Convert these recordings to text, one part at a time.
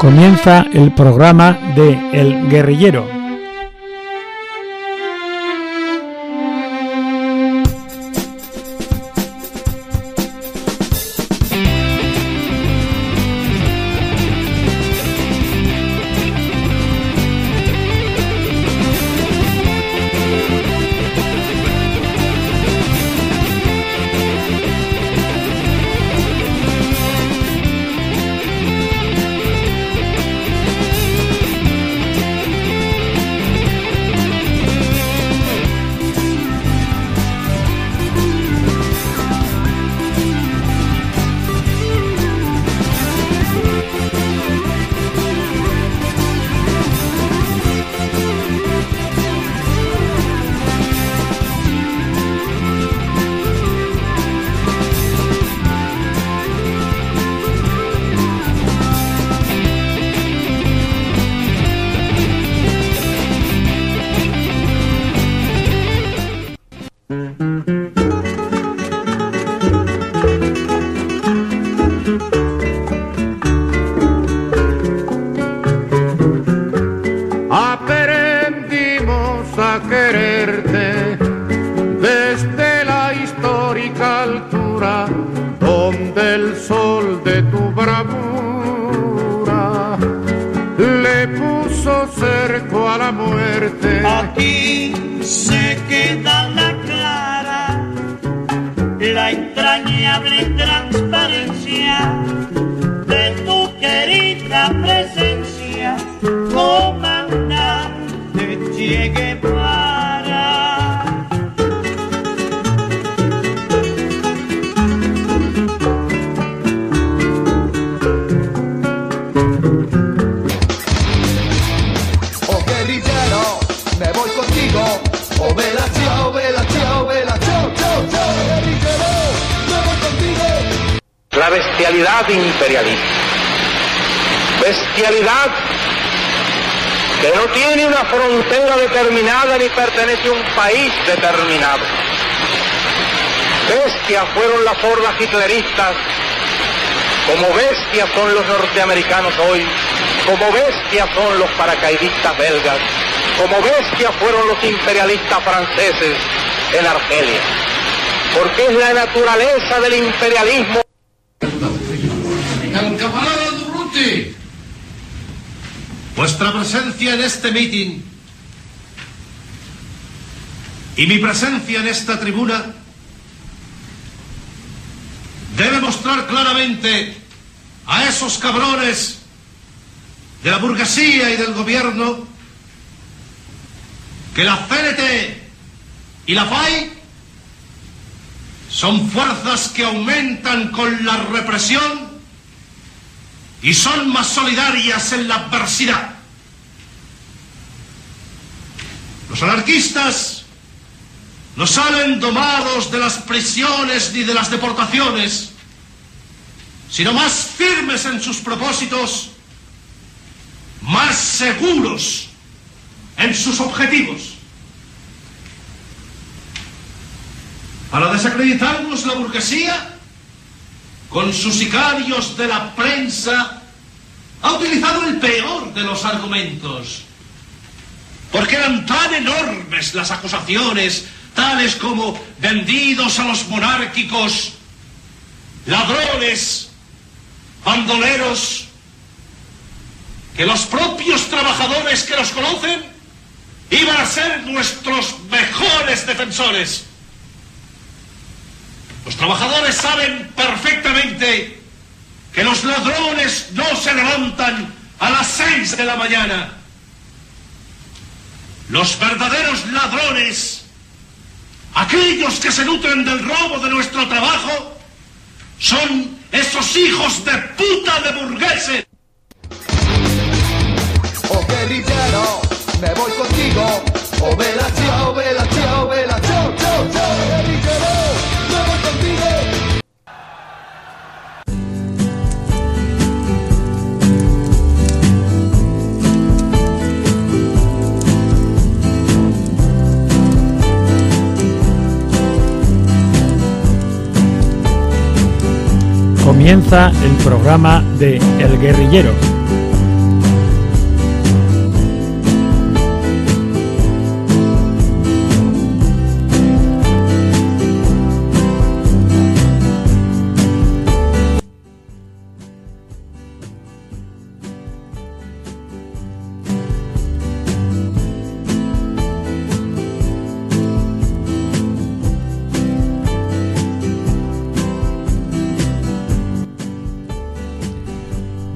Comienza el programa de El Guerrillero. La bestialidad imperialista, bestialidad que no tiene una frontera determinada ni pertenece a un país determinado. Bestias fueron las hordas hitleristas, como bestias son los norteamericanos hoy, como bestias son los paracaidistas belgas, como bestias fueron los imperialistas franceses en Argelia, porque es la naturaleza del imperialismo. El camarada Durruti, vuestra presencia en este meeting y mi presencia en esta tribuna debe mostrar claramente a esos cabrones de la burguesía y del gobierno que la CNT y la FAI son fuerzas que aumentan con la represión y son más solidarias en la adversidad. Los anarquistas no salen domados de las prisiones ni de las deportaciones, sino más firmes en sus propósitos, más seguros en sus objetivos. Para desacreditarnos, la burguesía, con sus sicarios de la prensa, ha utilizado el peor de los argumentos, porque eran tan enormes las acusaciones, tales como vendidos a los monárquicos, ladrones, bandoleros, que los propios trabajadores que los conocen iban a ser nuestros mejores defensores. Los trabajadores saben perfectamente que los ladrones no se levantan a las 6 de la mañana. Los verdaderos ladrones, aquellos que se nutren del robo de nuestro trabajo, son esos hijos de puta de burgueses. Oh guerrillero, me voy contigo. Oh vela, chao, vela, chao, vela, chao, chao, chao. Guerrillero, me voy contigo. Comienza el programa de El Guerrillero.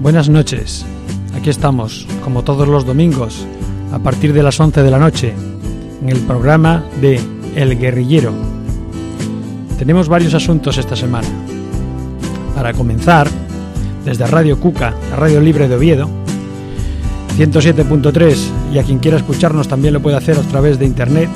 Buenas noches. Aquí estamos, como todos los domingos, a partir de las 11 de la noche, en el programa de El Guerrillero. Tenemos varios asuntos esta semana. Para comenzar, desde Radio Cuca, la radio libre de Oviedo, 107.3, y a quien quiera escucharnos también lo puede hacer a través de internet.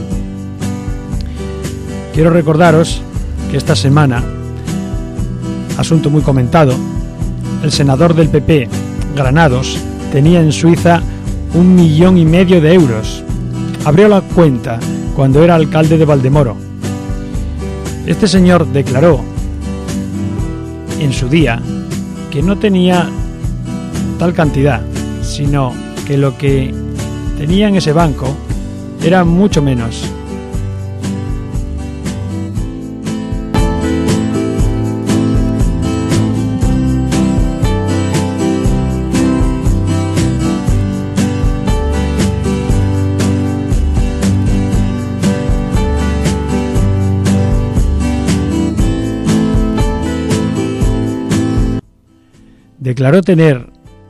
Quiero recordaros que esta semana, asunto muy comentado, el senador del PP, Granados, tenía en Suiza 1,5 millones de euros. Abrió la cuenta cuando era alcalde de Valdemoro. Este señor declaró en su día que no tenía tal cantidad, sino que lo que tenía en ese banco era mucho menos. Declaró tener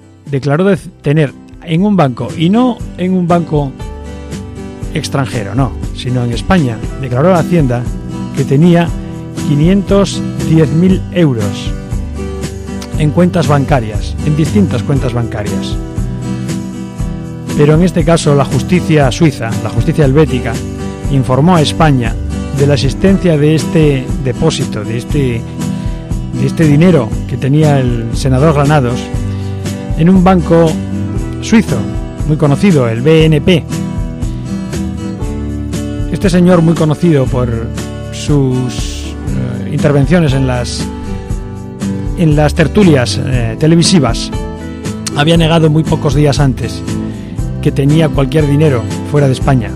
en un banco, y no en un banco extranjero, no, sino en España, declaró a la Hacienda que tenía 510.000 euros en cuentas bancarias, en distintas cuentas bancarias. Pero en este caso la justicia suiza, la justicia helvética, informó a España de la existencia de este depósito, de este dinero que tenía el senador Granados en un banco suizo muy conocido, el BNP. Este señor, muy conocido por sus intervenciones en las tertulias televisivas, había negado muy pocos días antes que tenía cualquier dinero fuera de España.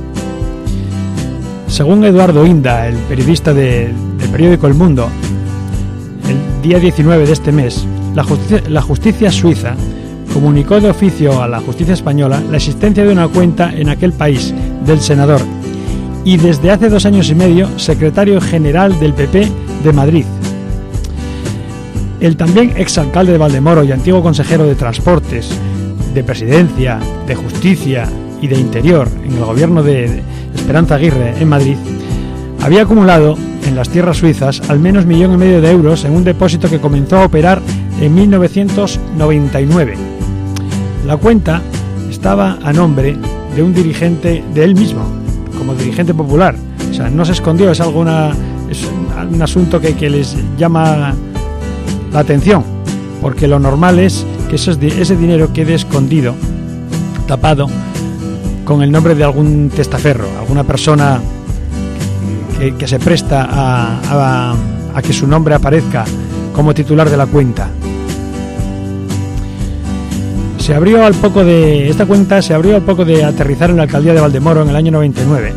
Según Eduardo Inda, el periodista del periódico El Mundo, el día 19 de este mes, la justicia suiza comunicó de oficio a la justicia española la existencia de una cuenta en aquel país del senador y desde hace 2 años y medio secretario general del PP de Madrid. El también exalcalde de Valdemoro y antiguo consejero de Transportes, de Presidencia, de Justicia y de Interior en el gobierno de Esperanza Aguirre en Madrid, había acumulado en las tierras suizas al menos 1,5 millones de euros en un depósito que comenzó a operar en 1999. La cuenta estaba a nombre de un dirigente de él mismo, como dirigente popular. O sea, no se escondió, es un asunto que les llama la atención, porque lo normal es que ese dinero quede escondido, tapado, con el nombre de algún testaferro, alguna persona que se presta a que su nombre aparezca como titular de la cuenta. Esta cuenta se abrió al poco de aterrizar en la alcaldía de Valdemoro en el año 99,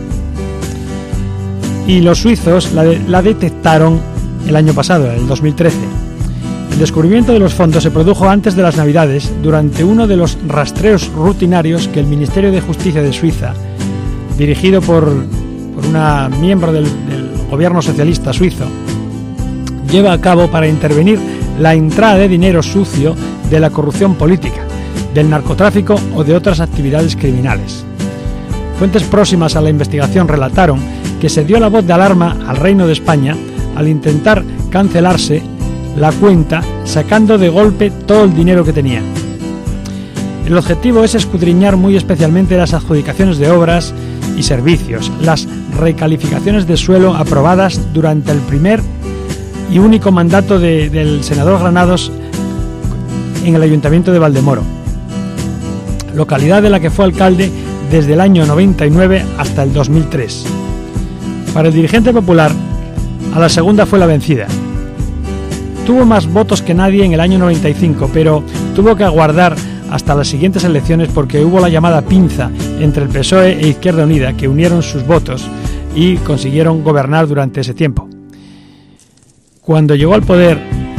y los suizos la detectaron el año pasado, en el 2013. El descubrimiento de los fondos se produjo antes de las Navidades, durante uno de los rastreos rutinarios que el Ministerio de Justicia de Suiza, dirigido por una miembro del gobierno socialista suizo, lleva a cabo para intervenir la entrada de dinero sucio de la corrupción política, del narcotráfico o de otras actividades criminales. Fuentes próximas a la investigación relataron que se dio la voz de alarma al Reino de España al intentar cancelarse la cuenta, sacando de golpe todo el dinero que tenía. El objetivo es escudriñar muy especialmente las adjudicaciones de obras y servicios, las recalificaciones de suelo aprobadas durante el primer y único mandato del senador Granados en el Ayuntamiento de Valdemoro, localidad de la que fue alcalde desde el año 99 hasta el 2003. Para el dirigente popular, a la segunda fue la vencida. Tuvo más votos que nadie en el año 95, pero tuvo que aguardar hasta las siguientes elecciones porque hubo la llamada pinza entre el PSOE e Izquierda Unida, que unieron sus votos y consiguieron gobernar durante ese tiempo. Cuando llegó al poder,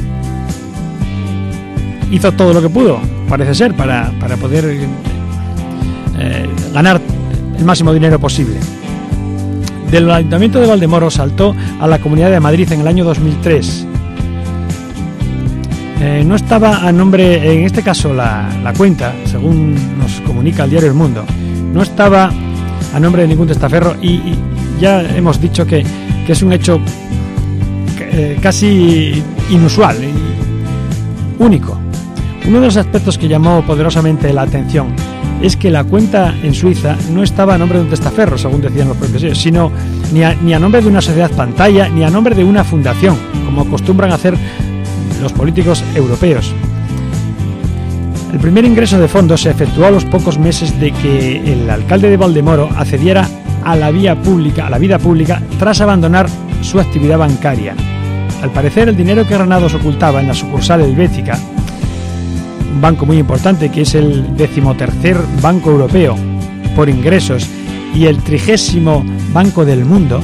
hizo todo lo que pudo, parece ser, para poder ganar el máximo dinero posible. Del Ayuntamiento de Valdemoro saltó a la Comunidad de Madrid en el año 2003. no estaba a nombre, en este caso la cuenta, según nos comunica el diario El Mundo, no estaba a nombre de ningún testaferro y ya hemos dicho que es un hecho casi inusual y único. Uno de los aspectos que llamó poderosamente la atención es que la cuenta en Suiza no estaba a nombre de un testaferro, según decían los propios ellos, sino ni a nombre de una sociedad pantalla, ni a nombre de una fundación, como acostumbran a hacer los políticos europeos. El primer ingreso de fondos se efectuó a los pocos meses de que el alcalde de Valdemoro accediera a la vida pública tras abandonar su actividad bancaria. Al parecer, el dinero que Granados ocultaba en la sucursal helvética, un banco muy importante que es el 13º banco europeo por ingresos y el 30º banco del mundo,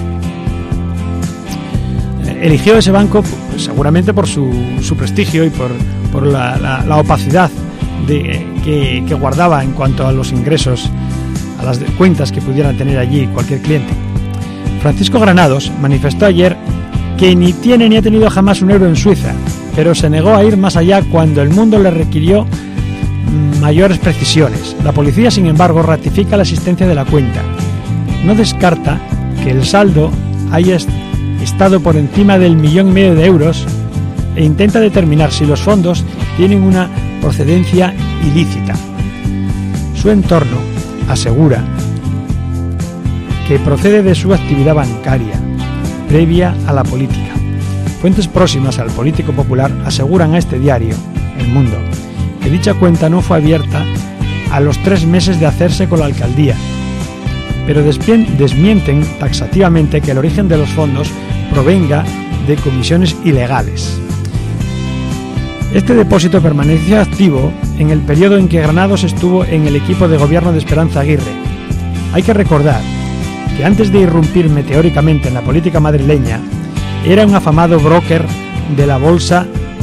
eligió ese banco seguramente por su prestigio y por la opacidad que guardaba en cuanto a los ingresos, a las cuentas que pudieran tener allí cualquier cliente. Francisco Granados manifestó ayer que ni tiene ni ha tenido jamás un euro en Suiza, pero se negó a ir más allá cuando el mundo le requirió mayores precisiones. La policía, sin embargo, ratifica la existencia de la cuenta. No descarta que el saldo haya estado por encima del 1,5 millones de euros e intenta determinar si los fondos tienen una procedencia ilícita. Su entorno asegura que procede de su actividad bancaria, previa a la política. Fuentes próximas al político popular aseguran a este diario, El Mundo, que dicha cuenta no fue abierta a los 3 meses de hacerse con la alcaldía, pero desmienten taxativamente que el origen de los fondos provenga de comisiones ilegales. Este depósito permaneció activo en el periodo en que Granados estuvo en el equipo de gobierno de Esperanza Aguirre. Hay que recordar que antes de irrumpir meteóricamente en la política madrileña, era un afamado broker de la bolsa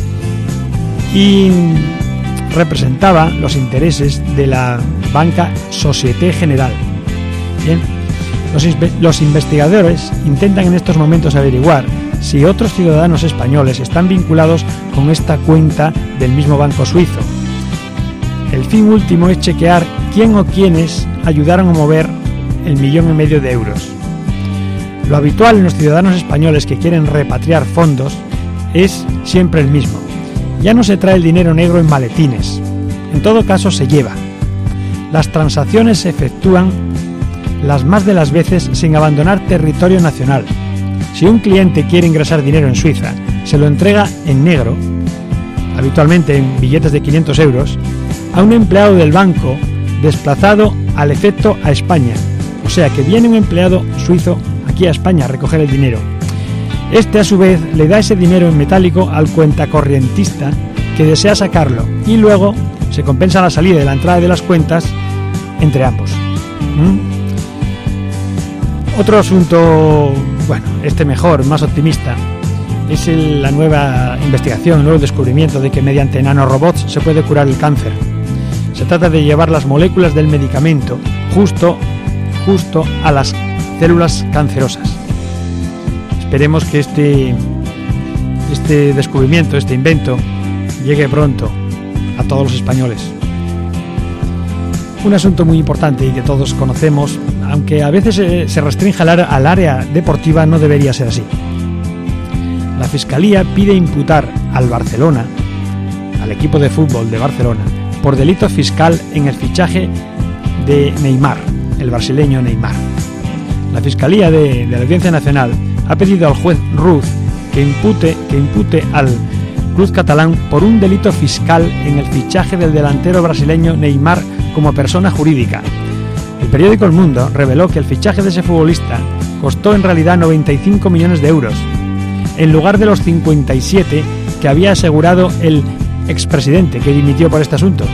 y representaba los intereses de la banca Société Générale. Bien, los investigadores intentan en estos momentos averiguar si otros ciudadanos españoles están vinculados con esta cuenta del mismo banco suizo. El fin último es chequear quién o quiénes ayudaron a mover el 1,5 millones de euros. Lo habitual en los ciudadanos españoles que quieren repatriar fondos es siempre el mismo. Ya no se trae el dinero negro en maletines. En todo caso se lleva. Las transacciones se efectúan las más de las veces sin abandonar territorio nacional. Si un cliente quiere ingresar dinero en Suiza, se lo entrega en negro, habitualmente en billetes de 500 euros, a un empleado del banco desplazado al efecto a España. O sea que viene un empleado suizo aquí a España a recoger el dinero. Este a su vez le da ese dinero en metálico al cuentacorrientista que desea sacarlo y luego se compensa la salida y la entrada de las cuentas entre ambos. Otro asunto, bueno, mejor, más optimista, es la nueva investigación, el nuevo descubrimiento de que mediante nanorobots se puede curar el cáncer. Se trata de llevar las moléculas del medicamento justo a las células cancerosas. Esperemos que este descubrimiento, este invento, llegue pronto a todos los españoles. Un asunto muy importante y que todos conocemos, aunque a veces se restringe al área deportiva, no debería ser así. La Fiscalía pide imputar al Barcelona, al equipo de fútbol de Barcelona, por delito fiscal en el fichaje de Neymar, el brasileño Neymar. La Fiscalía de la Audiencia Nacional ha pedido al juez Ruz que impute al club catalán por un delito fiscal en el fichaje del delantero brasileño Neymar como persona jurídica. El periódico El Mundo reveló que el fichaje de ese futbolista costó en realidad 95 millones de euros, en lugar de los 57 que había asegurado el expresidente que dimitió por este asunto.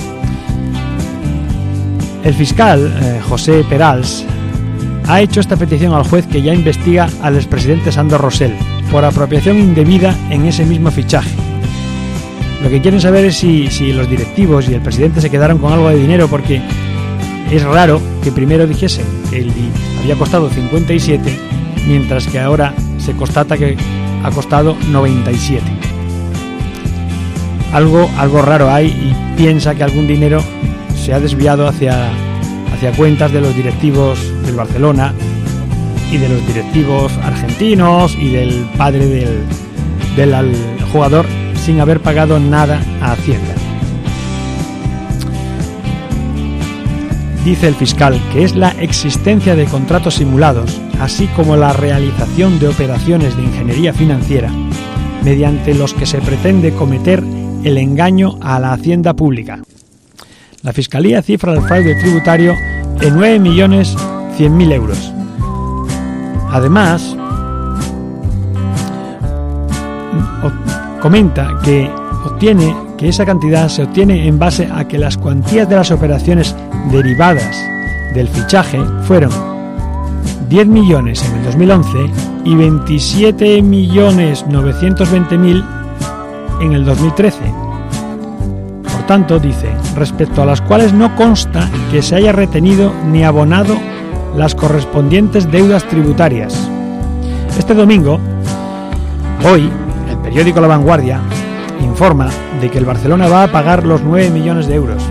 El fiscal José Perals ha hecho esta petición al juez, que ya investiga al expresidente Sandro Rosell por apropiación indebida en ese mismo fichaje. Lo que quieren saber es si los directivos y el presidente se quedaron con algo de dinero, porque es raro que primero dijesen que había costado 57, mientras que ahora se constata que ha costado 97. algo raro hay, y piensa que algún dinero se ha desviado hacia cuentas de los directivos del Barcelona y de los directivos argentinos y del padre del jugador, sin haber pagado nada a Hacienda. Dice el fiscal que es la existencia de contratos simulados, así como la realización de operaciones de ingeniería financiera, mediante los que se pretende cometer el engaño a la hacienda pública. La Fiscalía cifra el fraude tributario en 9.100.000 euros. Además, comenta que esa cantidad se obtiene en base a que las cuantías de las operaciones derivadas del fichaje fueron 10 millones en el 2011 y 27.920.000 en el 2013. Por tanto, dice, respecto a las cuales no consta que se haya retenido ni abonado las correspondientes deudas tributarias. Este domingo, hoy, el periódico La Vanguardia informa de que el Barcelona va a pagar los 9 millones de euros.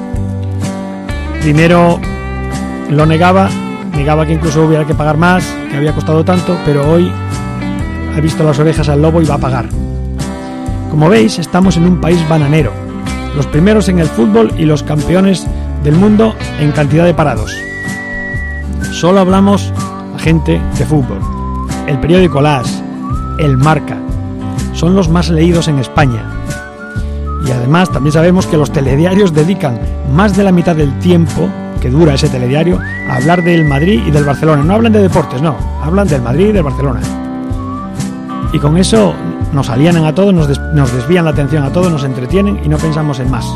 Primero lo negaba que incluso hubiera que pagar más, que había costado tanto, pero hoy ha visto las orejas al lobo y va a pagar. Como veis, estamos en un país bananero, los primeros en el fútbol y los campeones del mundo en cantidad de parados. Solo hablamos la gente de fútbol. El periódico Las, el Marca, son los más leídos en España. Y además también sabemos que los telediarios dedican más de la mitad del tiempo que dura ese telediario a hablar del Madrid y del Barcelona. No hablan de deportes, no, hablan del Madrid y del Barcelona. Y con eso nos alienan a todos, nos desvían la atención a todos, nos entretienen y no pensamos en más.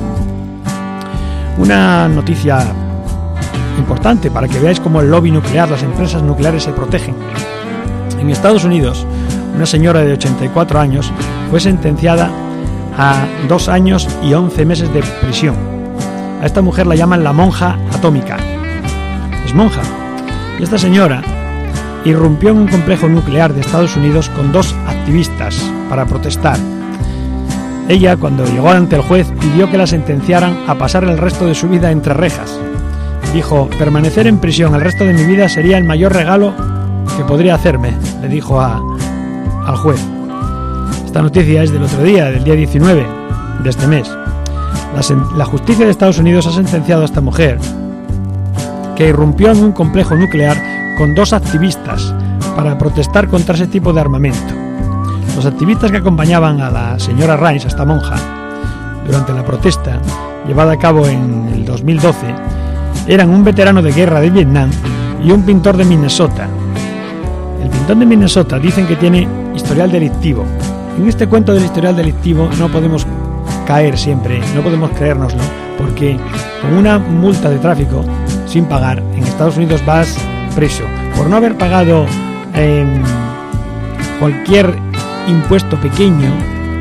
Una noticia importante para que veáis cómo el lobby nuclear, las empresas nucleares se protegen. En Estados Unidos, una señora de 84 años fue sentenciada a 2 años y 11 meses de prisión. A esta mujer la llaman la monja atómica. Es monja. Y esta señora irrumpió en un complejo nuclear de Estados Unidos con 2 activistas para protestar. Ella, cuando llegó ante el juez, pidió que la sentenciaran a pasar el resto de su vida entre rejas. Dijo: permanecer en prisión el resto de mi vida sería el mayor regalo que podría hacerme, le dijo al juez. Esta noticia es del otro día, del día 19 de este mes. La justicia de Estados Unidos ha sentenciado a esta mujer, que irrumpió en un complejo nuclear con 2 activistas para protestar contra ese tipo de armamento. Los activistas que acompañaban a la señora Rice, a esta monja, durante la protesta llevada a cabo en el 2012, eran un veterano de guerra de Vietnam y un pintor de Minnesota. El pintor de Minnesota dicen que tiene historial delictivo. En este cuento del historial delictivo no podemos caer siempre, no podemos creérnoslo, porque con una multa de tráfico sin pagar en Estados Unidos vas preso. Por no haber pagado cualquier impuesto pequeño,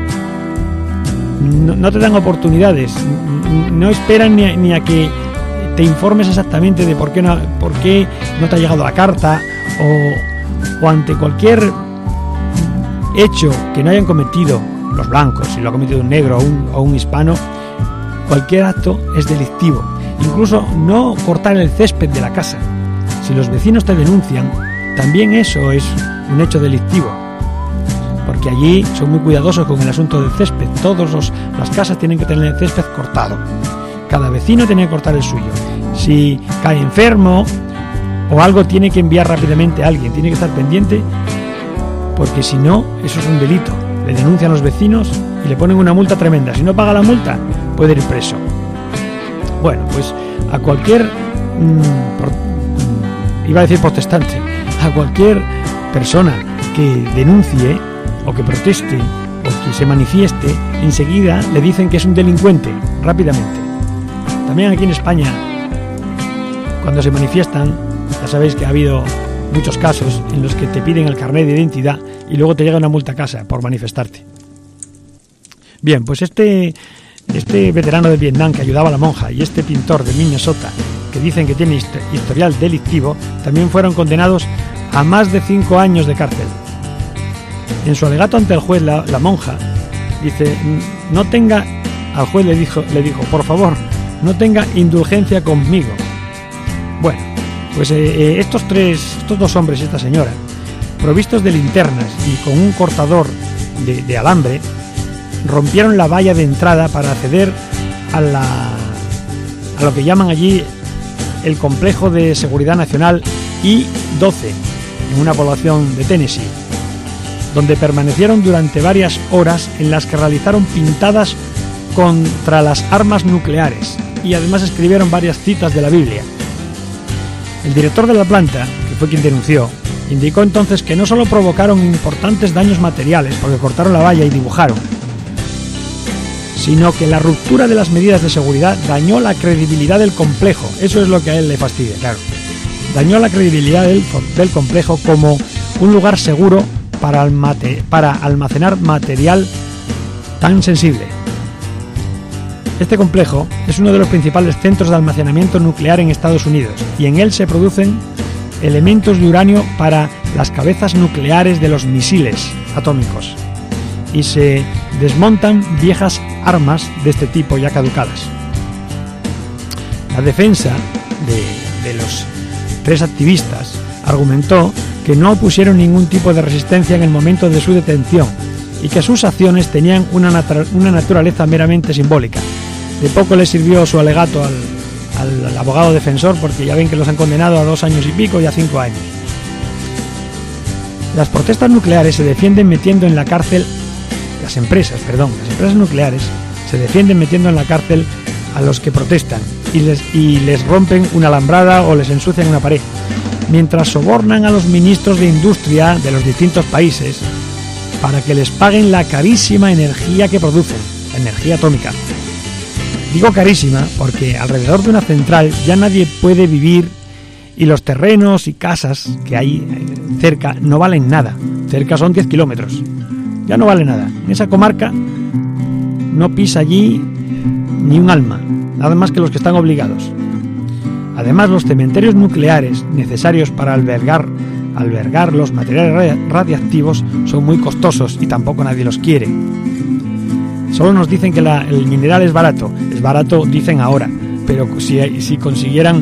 no te dan oportunidades, no esperan ni a que te informes exactamente de por qué no te ha llegado la carta, o ante cualquier hecho que no hayan cometido los blancos, si lo ha cometido un negro o un hispano, cualquier acto es delictivo. Incluso no cortar el césped de la casa. Si los vecinos te denuncian, también eso es un hecho delictivo, porque allí son muy cuidadosos con el asunto del césped. Las casas tienen que tener el césped cortado. Cada vecino tiene que cortar el suyo. Si cae enfermo o algo, tiene que enviar rápidamente a alguien, tiene que estar pendiente, porque si no, eso es un delito. Le denuncian los vecinos y le ponen una multa tremenda. Si no paga la multa, puede ir preso. Bueno, pues a cualquier iba a decir protestante, a cualquier persona que denuncie o que proteste o que se manifieste, enseguida le dicen que es un delincuente, rápidamente. También aquí en España, cuando se manifiestan, ya sabéis que ha habido muchos casos en los que te piden el carnet de identidad y luego te llega una multa a casa por manifestarte. Bien, pues este veterano de Vietnam que ayudaba a la monja y este pintor de Minnesota, que dicen que tiene historial delictivo, también fueron condenados a más de 5 años de cárcel. En su alegato ante el juez, la monja Dice, no tenga, al juez le dijo, por favor, no tenga indulgencia conmigo. Bueno, pues estos dos hombres y esta señora, provistos de linternas y con un cortador de alambre, rompieron la valla de entrada para acceder a lo que llaman allí el Complejo de Seguridad Nacional I-12, en una población de Tennessee, donde permanecieron durante varias horas en las que realizaron pintadas contra las armas nucleares y además escribieron varias citas de la Biblia. El director de la planta, que fue quien denunció, indicó entonces que no solo provocaron importantes daños materiales porque cortaron la valla y dibujaron, sino que la ruptura de las medidas de seguridad dañó la credibilidad del complejo. Eso es lo que a él le fastidia, claro. Dañó la credibilidad del complejo como un lugar seguro para almacenar material tan sensible. Este complejo es uno de los principales centros de almacenamiento nuclear en Estados Unidos y en él se producen elementos de uranio para las cabezas nucleares de los misiles atómicos y se desmontan viejas armas de este tipo ya caducadas. La defensa de los tres activistas argumentó que no opusieron ningún tipo de resistencia en el momento de su detención y que sus acciones tenían una naturaleza meramente simbólica. De poco le sirvió su alegato al abogado defensor, porque ya ven que los han condenado a 2 años y pico y a 5 años. Las protestas nucleares se defienden metiendo en la cárcel las empresas nucleares se defienden metiendo en la cárcel a los que protestan y les rompen una alambrada o les ensucian una pared, mientras sobornan a los ministros de industria de los distintos países para que les paguen la carísima energía que producen, la energía atómica. Digo carísima porque alrededor de una central ya nadie puede vivir y los terrenos y casas que hay cerca no valen nada. Cerca son 10 kilómetros. Ya no vale nada. En esa comarca no pisa allí ni un alma, nada más que los que están obligados. Además, los cementerios nucleares necesarios para albergar los materiales radiactivos son muy costosos y tampoco nadie los quiere. Solo nos dicen que el mineral es barato dicen ahora, pero si consiguieran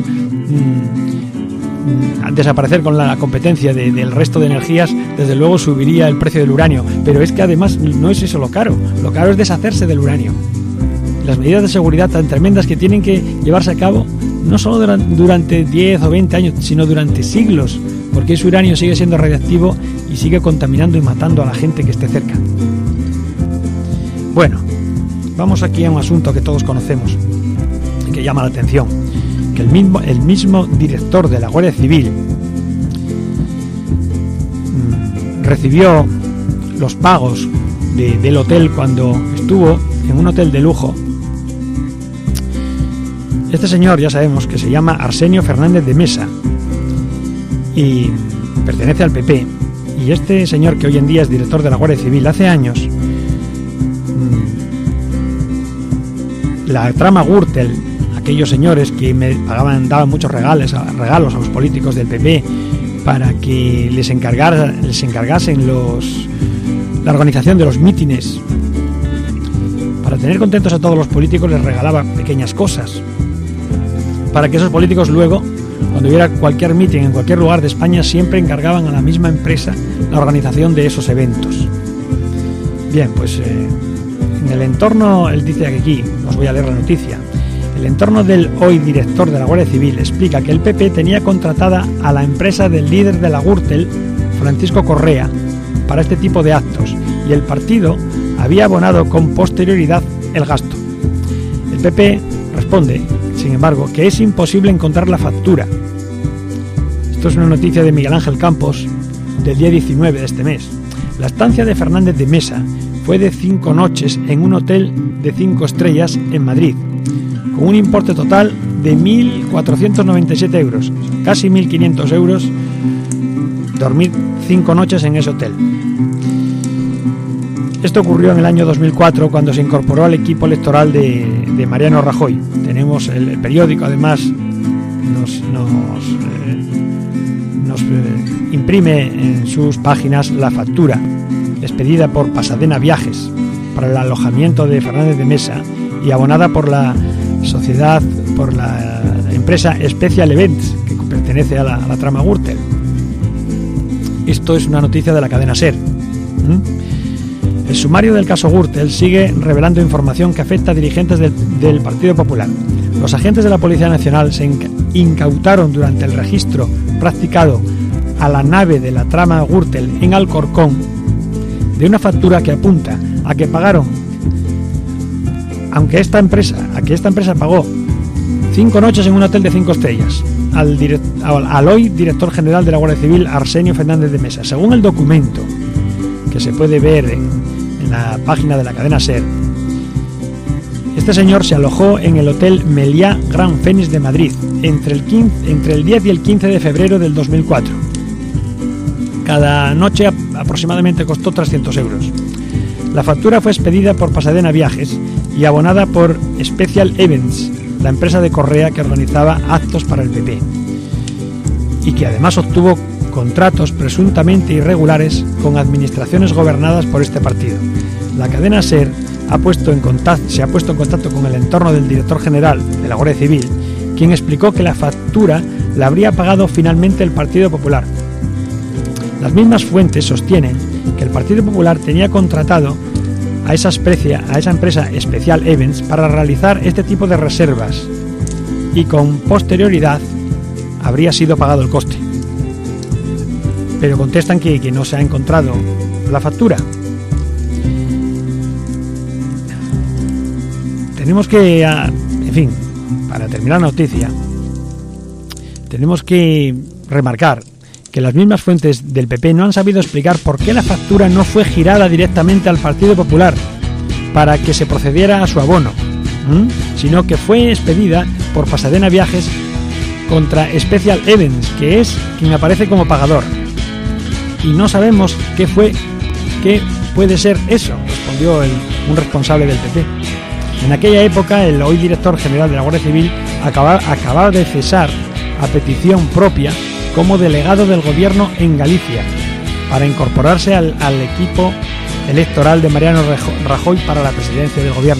desaparecer con la competencia del resto de energías, desde luego subiría el precio del uranio. Pero es que además no es eso lo caro es deshacerse del uranio. Las medidas de seguridad tan tremendas que tienen que llevarse a cabo no solo durante 10 o 20 años, sino durante siglos, porque ese uranio sigue siendo radiactivo y sigue contaminando y matando a la gente que esté cerca. Bueno, vamos aquí a un asunto que todos conocemos y que llama la atención, que el mismo director de la Guardia Civil recibió los pagos del hotel cuando estuvo en un hotel de lujo. Este señor ya sabemos que se llama Arsenio Fernández de Mesa y pertenece al PP, y este señor, que hoy en día es director de la Guardia Civil, hace años la trama Gürtel, aquellos señores que daban muchos regalos a los políticos del PP para que les encargasen la organización de los mítines. Para tener contentos a todos los políticos les regalaba pequeñas cosas, para que esos políticos luego, cuando hubiera cualquier mitin en cualquier lugar de España, siempre encargaban a la misma empresa la organización de esos eventos. Bien, pues en el entorno, él dice aquí, os voy a leer la noticia, el entorno del hoy director de la Guardia Civil explica que el PP tenía contratada a la empresa del líder de la Gürtel, Francisco Correa, para este tipo de actos, y el partido había abonado con posterioridad el gasto. El PP responde, sin embargo, que es imposible encontrar la factura. Esto es una noticia de Miguel Ángel Campos del día 19 de este mes. La estancia de Fernández de Mesa fue de 5 noches en un hotel de 5 estrellas en Madrid, con un importe total de 1.497 euros, casi 1.500 euros, dormir 5 noches en ese hotel. Esto ocurrió en el año 2004, cuando se incorporó al equipo electoral de Mariano Rajoy. Tenemos el periódico, además, nos imprime en sus páginas la factura expedida por Pasadena Viajes para el alojamiento de Fernández de Mesa y abonada por la empresa Special Events, que pertenece a la trama Gürtel. Esto es una noticia de la cadena SER. El sumario del caso Gürtel sigue revelando información que afecta a dirigentes del Partido Popular. Los agentes de la Policía Nacional se incautaron durante el registro practicado a la nave de la trama Gürtel en Alcorcón de una factura que apunta a que pagaron, a que esta empresa pagó 5 noches en un hotel de 5 estrellas al hoy director general de la Guardia Civil, Arsenio Fernández de Mesa. Según el documento que se puede ver en la página de la cadena SER, este señor se alojó en el Hotel Meliá Gran Fénix de Madrid entre el 10 y el 15 de febrero del 2004. Cada noche aproximadamente costó 300 euros. La factura fue expedida por Pasadena Viajes y abonada por Special Events, la empresa de Correa que organizaba actos para el PP, y que además obtuvo contratos presuntamente irregulares con administraciones gobernadas por este partido. La cadena SER se ha puesto en contacto con el entorno del director general de la Guardia Civil, quien explicó que la factura la habría pagado finalmente el Partido Popular. Las mismas fuentes sostienen que el Partido Popular tenía contratado a esa empresa Special Events para realizar este tipo de reservas y con posterioridad habría sido pagado el coste. Pero contestan que no se ha encontrado la factura. Tenemos que, en fin, para terminar la noticia, tenemos que remarcar que las mismas fuentes del PP no han sabido explicar por qué la factura no fue girada directamente al Partido Popular para que se procediera a su abono, sino que fue expedida por Pasadena Viajes contra Special Events, que es quien aparece como pagador. Y no sabemos qué puede ser eso, respondió un responsable del PP. En aquella época, el hoy director general de la Guardia Civil acababa de cesar a petición propia como delegado del gobierno en Galicia para incorporarse al equipo electoral de Mariano Rajoy para la presidencia del gobierno.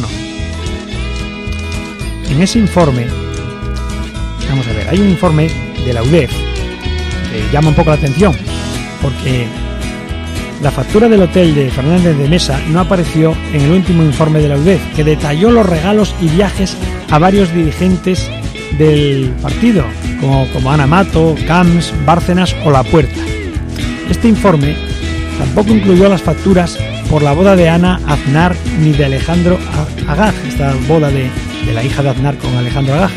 En ese informe, vamos a ver, hay un informe de la UDEF que llama un poco la atención, porque la factura del hotel de Fernández de Mesa no apareció en el último informe de la UDEF, que detalló los regalos y viajes a varios dirigentes del partido, como Ana Mato, Camps, Bárcenas o La Puerta. Este informe tampoco incluyó las facturas por la boda de Ana Aznar ni de Alejandro Agag, esta boda de la hija de Aznar con Alejandro Agag.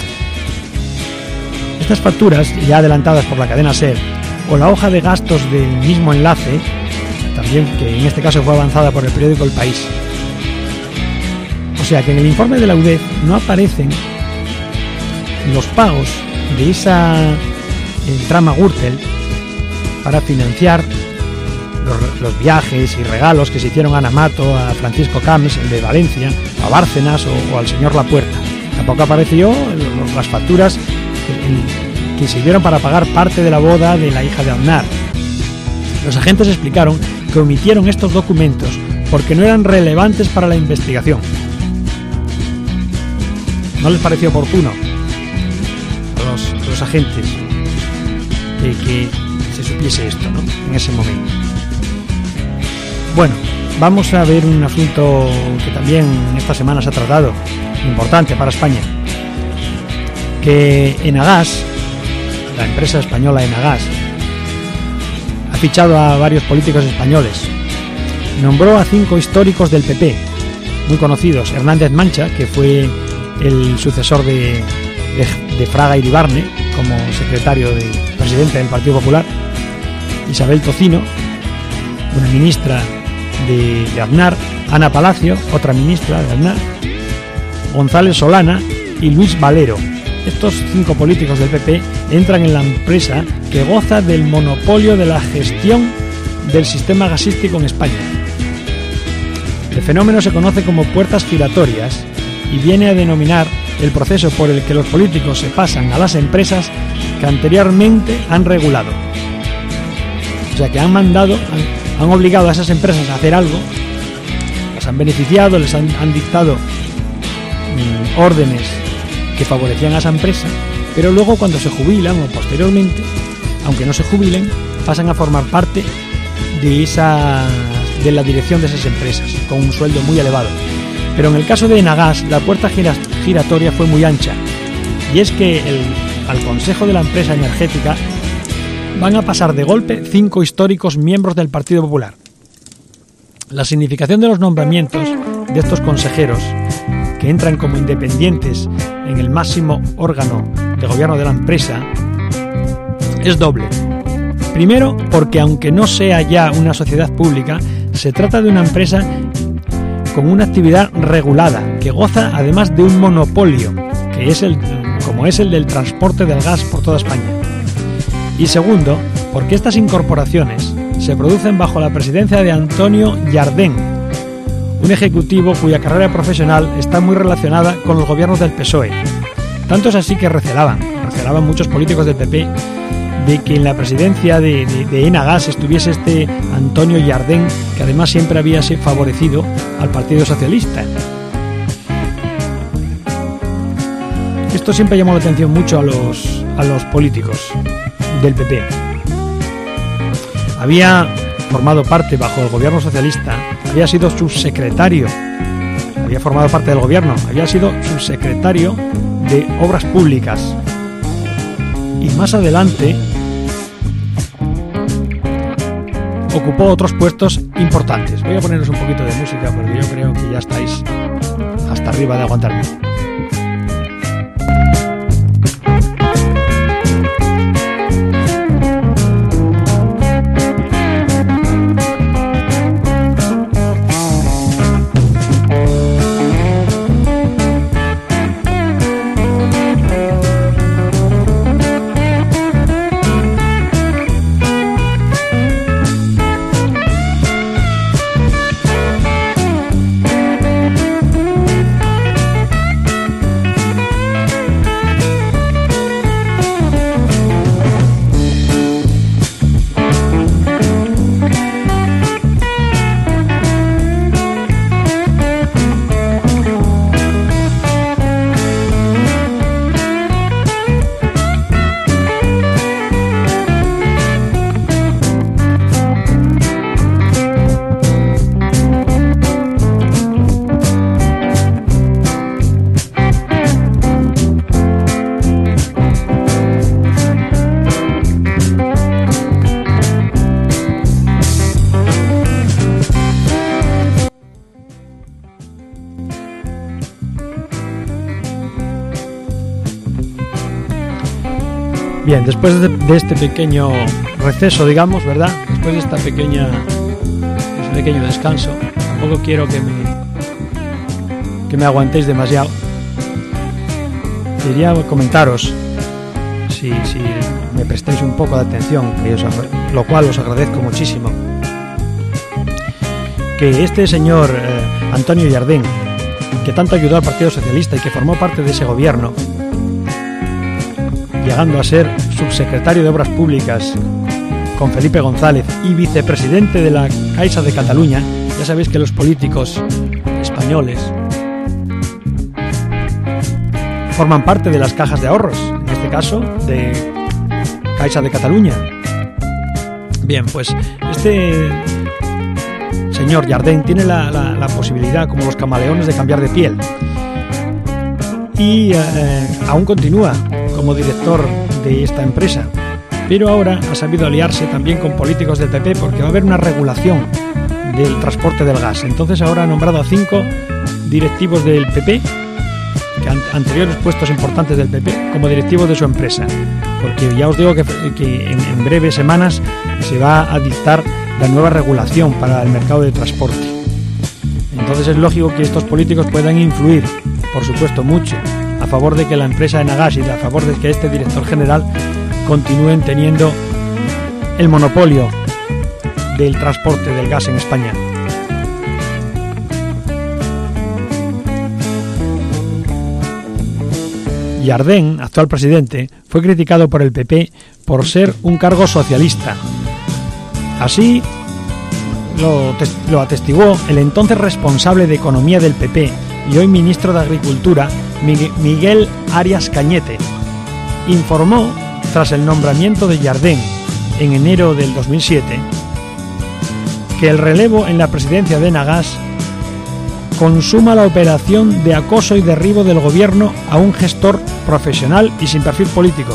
Estas facturas, ya adelantadas por la cadena SER, o la hoja de gastos del mismo enlace, también que en este caso fue avanzada por el periódico El País. O sea que en el informe de la UDEF no aparecen los pagos de esa trama Gürtel para financiar los viajes y regalos que se hicieron a Ana Mato, a Francisco Camps, el de Valencia, a Bárcenas o al señor La Puerta. Tampoco apareció las facturas que sirvieron para pagar parte de la boda de la hija de Aznar. Los agentes explicaron que omitieron estos documentos porque no eran relevantes para la investigación. No les pareció oportuno a los agentes que se supiese esto, ¿no?, en ese momento. Bueno, vamos a ver un asunto que también esta semana se ha tratado, importante para España, que Enagas, la empresa española Enagas, ha fichado a varios políticos españoles. Nombró a 5 históricos del PP, muy conocidos: Hernández Mancha, que fue el sucesor de Fraga Iribarne como secretario de presidente del Partido Popular; Isabel Tocino, una ministra de Aznar; Ana Palacio, otra ministra de Aznar; González Solana y Luis Valero. Estos 5 políticos del PP entran en la empresa que goza del monopolio de la gestión del sistema gasístico en España. El fenómeno se conoce como puertas giratorias y viene a denominar el proceso por el que los políticos se pasan a las empresas que anteriormente han regulado. O sea, que han obligado a esas empresas a hacer algo, las han beneficiado, les han dictado órdenes que favorecían a esa empresa, pero luego cuando se jubilan o posteriormente, aunque no se jubilen, pasan a formar parte de la dirección de esas empresas, con un sueldo muy elevado. Pero en el caso de Enagás, la puerta giratoria fue muy ancha, y es que al consejo de la empresa energética van a pasar de golpe 5 históricos miembros del Partido Popular. La significación de los nombramientos de estos consejeros, que entran como independientes en el máximo órgano de gobierno de la empresa, es doble. Primero, porque aunque no sea ya una sociedad pública, se trata de una empresa con una actividad regulada, que goza además de un monopolio, como es el del transporte del gas por toda España. Y segundo, porque estas incorporaciones se producen bajo la presidencia de Antonio Llardén, un ejecutivo cuya carrera profesional está muy relacionada con los gobiernos del PSOE. Tanto es así que recelaban muchos políticos del PP de que en la presidencia de Enagás estuviese este Antonio Llardén, que además siempre había favorecido al Partido Socialista. Esto siempre llamó la atención mucho a los políticos del PP. Había formado parte bajo el gobierno socialista, había sido subsecretario, había formado parte del gobierno, había sido subsecretario de Obras Públicas y más adelante ocupó otros puestos importantes. Voy a poneros un poquito de música porque yo creo que ya estáis hasta arriba de aguantarme. Bien, después de este pequeño receso, digamos, ¿verdad? Después de este pequeño descanso, tampoco quiero que me aguantéis demasiado. Quería comentaros, si me prestáis un poco de atención, lo cual os agradezco muchísimo, que este señor Antonio Llardén, que tanto ayudó al Partido Socialista y que formó parte de ese gobierno, llegando a ser subsecretario de Obras Públicas con Felipe González y vicepresidente de la Caixa de Cataluña. Ya sabéis que los políticos españoles forman parte de las cajas de ahorros, en este caso de Caixa de Cataluña. Bien, pues este señor Llardén tiene la posibilidad, como los camaleones, de cambiar de piel y aún continúa como director de esta empresa, pero ahora ha sabido aliarse también con políticos del PP porque va a haber una regulación del transporte del gas. Entonces ahora ha nombrado a 5 directivos del PP, anteriores puestos importantes del PP, como directivos de su empresa, porque ya os digo que en breves semanas se va a dictar la nueva regulación para el mercado de transporte. Entonces es lógico que estos políticos puedan influir, por supuesto, mucho a favor de que la empresa Enagás y a favor de que este director general continúen teniendo el monopolio del transporte del gas en España. Llardén, actual presidente, fue criticado por el PP por ser un cargo socialista. Así lo atestiguó el entonces responsable de Economía del PP y hoy ministro de Agricultura, Miguel Arias Cañete. Informó, tras el nombramiento de Jardine en enero del 2007, que el relevo en la presidencia de Enagas consuma la operación de acoso y derribo del gobierno a un gestor profesional y sin perfil político,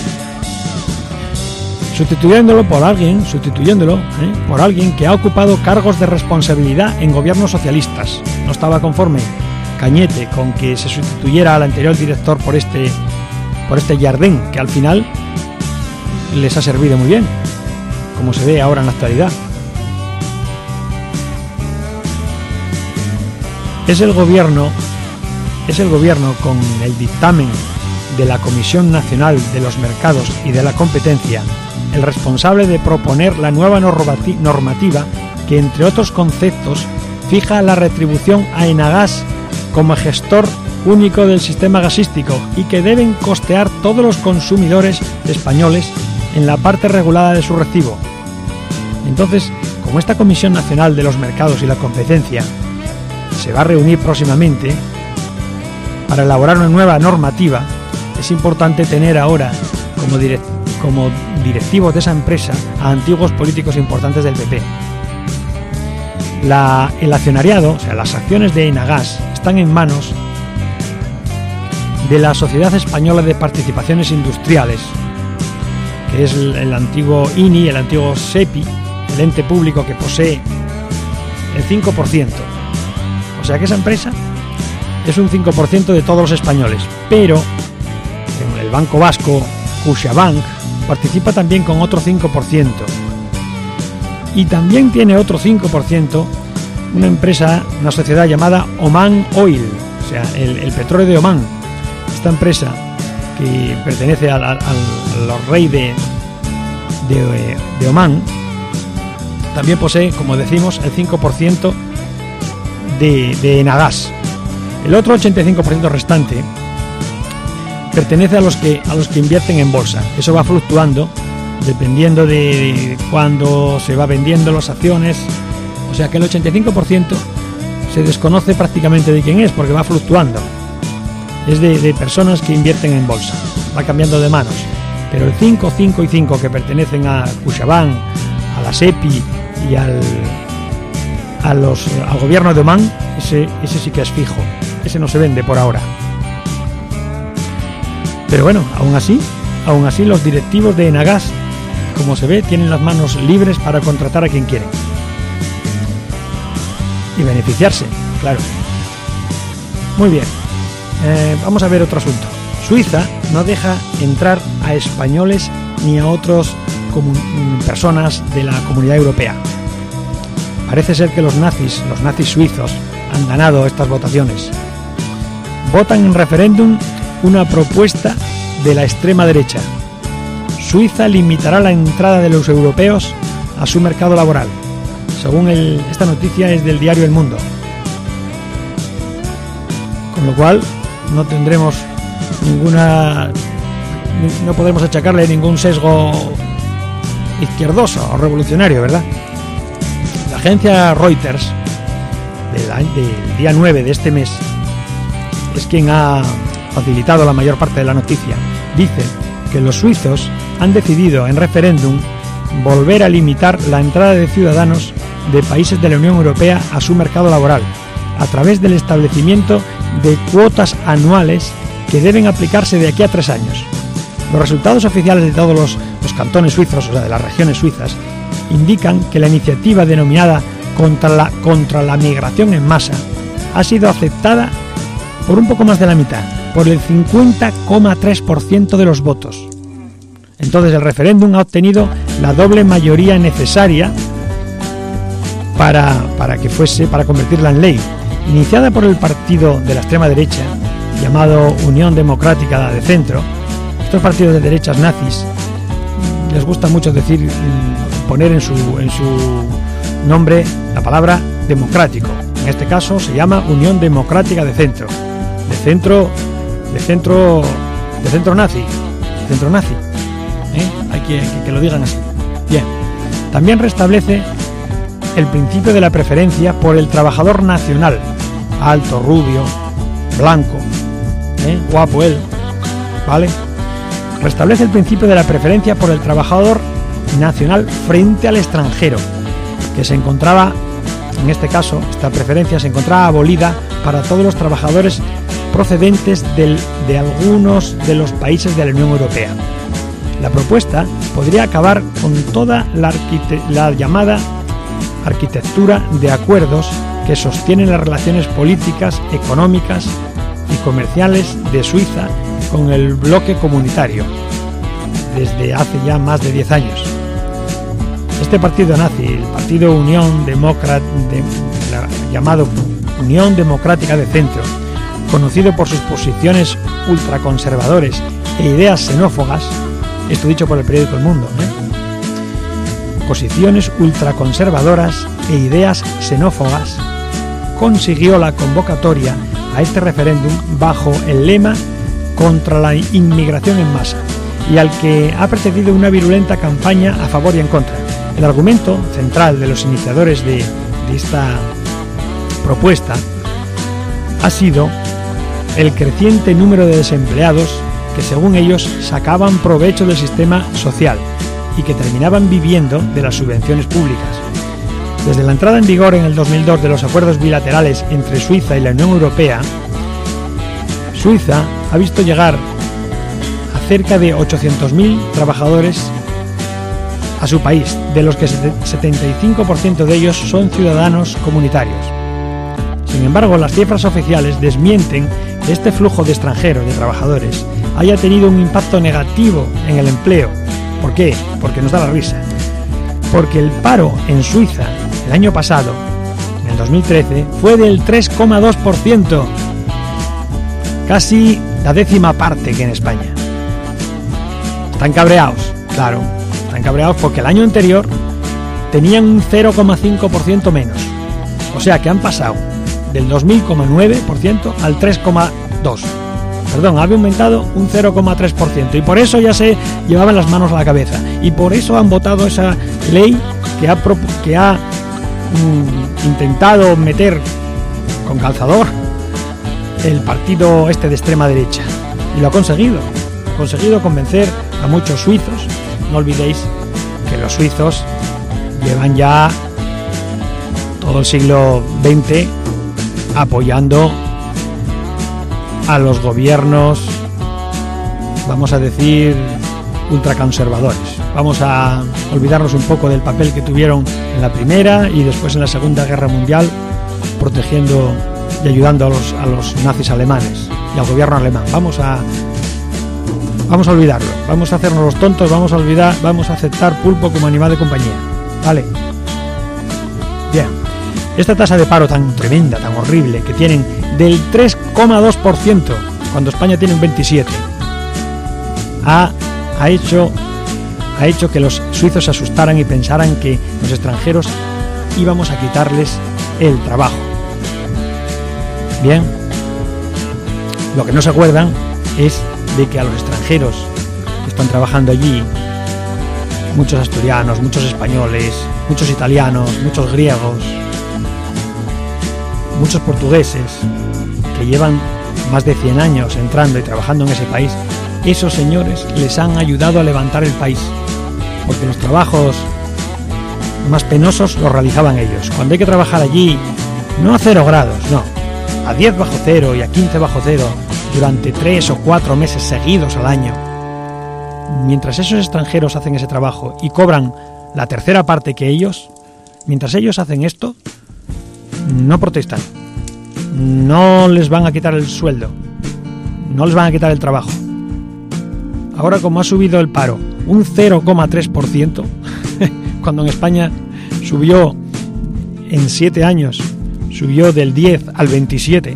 sustituyéndolo por alguien que ha ocupado cargos de responsabilidad en gobiernos socialistas. No estaba conforme Cañete con que se sustituyera al anterior director por este Jardine, que al final les ha servido muy bien, como se ve ahora en la actualidad. Es el gobierno con el dictamen de la Comisión Nacional de los Mercados y de la Competencia el responsable de proponer la nueva normativa que, entre otros conceptos, fija la retribución a Enagas como gestor único del sistema gasístico y que deben costear todos los consumidores españoles en la parte regulada de su recibo. Entonces, como esta Comisión Nacional de los Mercados y la Competencia se va a reunir próximamente para elaborar una nueva normativa, es importante tener ahora como directivos de esa empresa a antiguos políticos importantes del PP. El accionariado, o sea, las acciones de Enagas, están en manos de la Sociedad Española de Participaciones Industriales, que es el antiguo INI, el antiguo SEPI, el ente público que posee el 5%. O sea que esa empresa es un 5% de todos los españoles, pero el Banco Vasco, CaixaBank, participa también con otro 5%. Y también tiene otro 5% una sociedad llamada Oman Oil, o sea, el petróleo de Omán. Esta empresa, que pertenece al rey de Omán, también posee, como decimos, el 5% de Enagas. El otro 85% restante pertenece a los que invierten en bolsa. Eso va fluctuando dependiendo de cuándo se va vendiendo las acciones. O sea que el 85% se desconoce prácticamente de quién es, porque va fluctuando. Es de personas que invierten en bolsa. Va cambiando de manos. Pero el 5 y 5 que pertenecen a CaixaBank, a la SEPI y al gobierno de Omán, ese sí que es fijo. Ese no se vende por ahora. Pero bueno, aún así los directivos de Enagas, como se ve, tienen las manos libres para contratar a quien quieren. Y beneficiarse, claro. Muy bien. Vamos a ver otro asunto. Suiza no deja entrar a españoles ni a otros personas de la Comunidad Europea. Parece ser que los nazis suizos han ganado estas votaciones. Votan en referéndum una propuesta de la extrema derecha. Suiza limitará la entrada de los europeos a su mercado laboral. Según esta noticia es del diario El Mundo. Con lo cual no tendremos no podremos achacarle ningún sesgo izquierdoso o revolucionario, ¿verdad? La agencia Reuters del día 9 de este mes es quien ha facilitado la mayor parte de la noticia. Dice que los suizos han decidido en referéndum volver a limitar la entrada de ciudadanos de países de la Unión Europea a su mercado laboral a través del establecimiento de cuotas anuales que deben aplicarse de aquí a 3 años. Los resultados oficiales de todos los cantones suizos, o sea, de las regiones suizas, indican que la iniciativa denominada contra la migración en masa ha sido aceptada por un poco más de la mitad, por el 50,3% de los votos. Entonces el referéndum ha obtenido la doble mayoría necesaria para convertirla en ley. Iniciada por el partido de la extrema derecha, llamado Unión Democrática de Centro, estos partidos de derechas nazis les gusta mucho poner en su nombre la palabra democrático. En este caso se llama Unión Democrática de Centro. De centro nazi. Hay que lo digan así. Bien. También restablece el principio de la preferencia por el trabajador nacional, alto, rubio, blanco, guapo él, ¿vale? Restablece el principio de la preferencia por el trabajador nacional frente al extranjero, que se encontraba, en este caso, esta preferencia se encontraba abolida para todos los trabajadores procedentes de algunos de los países de la Unión Europea. La propuesta podría acabar con toda la llamada arquitectura de acuerdos que sostienen las relaciones políticas, económicas y comerciales de Suiza con el bloque comunitario desde hace ya más de 10 años. Este partido nazi, el partido llamado Unión Democrática de Centro, conocido por sus posiciones ultraconservadores e ideas xenófobas, esto dicho por el periódico El Mundo, posiciones ultraconservadoras e ideas xenófobas, consiguió la convocatoria a este referéndum bajo el lema contra la inmigración en masa, y al que ha precedido una virulenta campaña a favor y en contra. El argumento central de los iniciadores de esta propuesta ha sido el creciente número de desempleados que, según ellos, sacaban provecho del sistema social y que terminaban viviendo de las subvenciones públicas. Desde la entrada en vigor en el 2002 de los acuerdos bilaterales entre Suiza y la Unión Europea, Suiza ha visto llegar a cerca de 800.000 trabajadores a su país, de los que 75% de ellos son ciudadanos comunitarios. Sin embargo, las cifras oficiales desmienten que este flujo de extranjeros, de trabajadores, haya tenido un impacto negativo en el empleo. ¿Por qué? Porque nos da la risa. Porque el paro en Suiza el año pasado, en el 2013, fue del 3,2%, casi la décima parte que en España. Están cabreados, claro, están cabreados porque el año anterior tenían un 0,5% menos. O sea que han pasado del 2000,9% al 3,2%. Perdón, había aumentado un 0,3%, y por eso ya se llevaban las manos a la cabeza, y por eso han votado esa ley que ha intentado meter con calzador el partido este de extrema derecha, y lo ha conseguido convencer a muchos suizos. No olvidéis que los suizos llevan ya todo el siglo XX apoyando a los gobiernos, vamos a decir, ultraconservadores. Vamos a olvidarnos un poco del papel que tuvieron en la Primera y después en la Segunda Guerra Mundial, protegiendo y ayudando a los nazis alemanes y al gobierno alemán. Vamos a olvidarlo, vamos a hacernos los tontos, vamos a aceptar pulpo como animal de compañía. Vale. Bien. Esta tasa de paro tan tremenda, tan horrible, que tienen del 3,2%, cuando España tiene un 27%, ha hecho que los suizos se asustaran y pensaran que los extranjeros íbamos a quitarles el trabajo. Bien, lo que no se acuerdan es de que a los extranjeros que están trabajando allí, muchos asturianos, muchos españoles, muchos italianos, muchos griegos, muchos portugueses que llevan más de 100 años entrando y trabajando en ese país, esos señores les han ayudado a levantar el país, porque los trabajos más penosos los realizaban ellos. Cuando hay que trabajar allí, no a 0 grados, no, a 10 bajo cero y a 15 bajo cero durante 3 o 4 meses seguidos al año, mientras esos extranjeros hacen ese trabajo y cobran la tercera parte que ellos, mientras ellos hacen esto, no protestan, no les van a quitar el sueldo, no les van a quitar el trabajo. Ahora, como ha subido el paro un 0,3%, cuando en España subió en 7 años, subió del 10 al 27,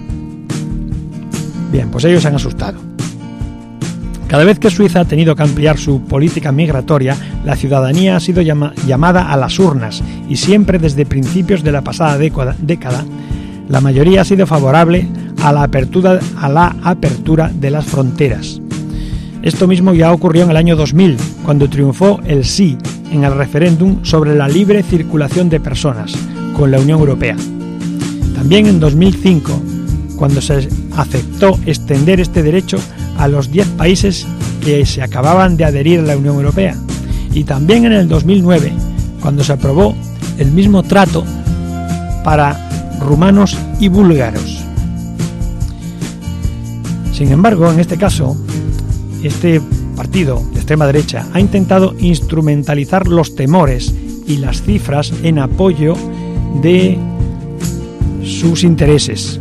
bien, pues ellos se han asustado. Cada vez que Suiza ha tenido que ampliar su política migratoria, la ciudadanía ha sido llamada a las urnas, y siempre desde principios de la pasada década, la mayoría ha sido favorable a la apertura de las fronteras. Esto mismo ya ocurrió en el año 2000, cuando triunfó el sí, en el referéndum sobre la libre circulación de personas con la Unión Europea. También en 2005, cuando se aceptó extender este derecho a los 10 países que se acababan de adherir a la Unión Europea. Y también en el 2009, cuando se aprobó el mismo trato para rumanos y búlgaros. Sin embargo, en este caso, este partido de extrema derecha ha intentado instrumentalizar los temores y las cifras en apoyo de sus intereses.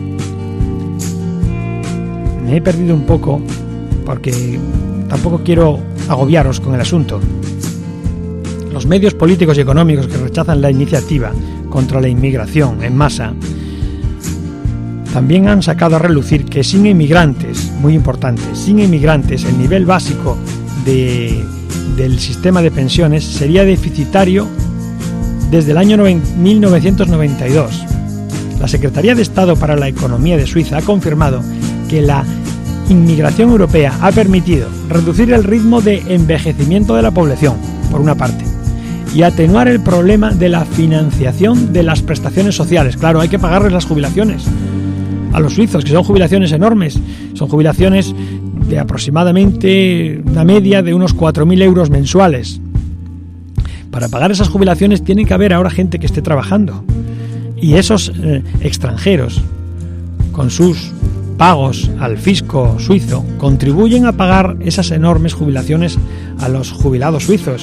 Me he perdido un poco porque tampoco quiero agobiaros con el asunto. Los medios políticos y económicos que rechazan la iniciativa contra la inmigración en masa también han sacado a relucir que sin inmigrantes, muy importante, sin inmigrantes el nivel básico del sistema de pensiones sería deficitario desde el año 1992. La Secretaría de Estado para la Economía de Suiza ha confirmado que la inmigración europea ha permitido reducir el ritmo de envejecimiento de la población, por una parte, y atenuar el problema de la financiación de las prestaciones sociales. Claro, hay que pagarles las jubilaciones a los suizos, que son jubilaciones enormes, son jubilaciones de aproximadamente una media de unos 4.000 euros mensuales. Para pagar esas jubilaciones tiene que haber ahora gente que esté trabajando, y esos extranjeros, con sus pagos al fisco suizo, contribuyen a pagar esas enormes jubilaciones a los jubilados suizos.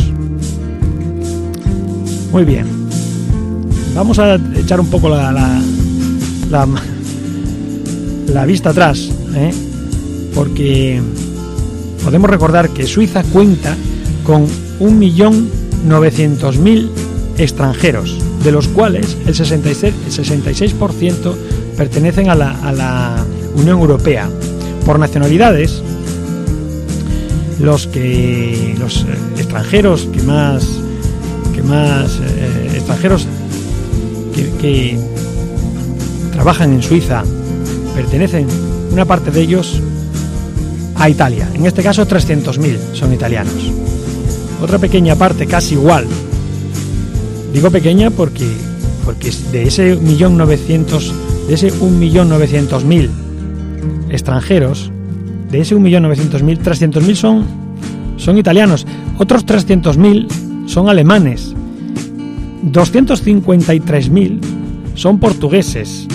Muy bien, vamos a echar un poco la vista atrás, porque podemos recordar que Suiza cuenta con 1.900.000 extranjeros, de los cuales el 66% pertenecen a la Unión Europea. Por nacionalidades, los extranjeros extranjeros que trabajan en Suiza pertenecen, una parte de ellos, a Italia. En este caso 300.000 son italianos. Otra pequeña parte, casi igual, digo pequeña porque de ese 1.900.000 extranjeros, de ese 1.900.000, 300.000 son italianos, otros 300.000 son alemanes, 253.000 son portugueses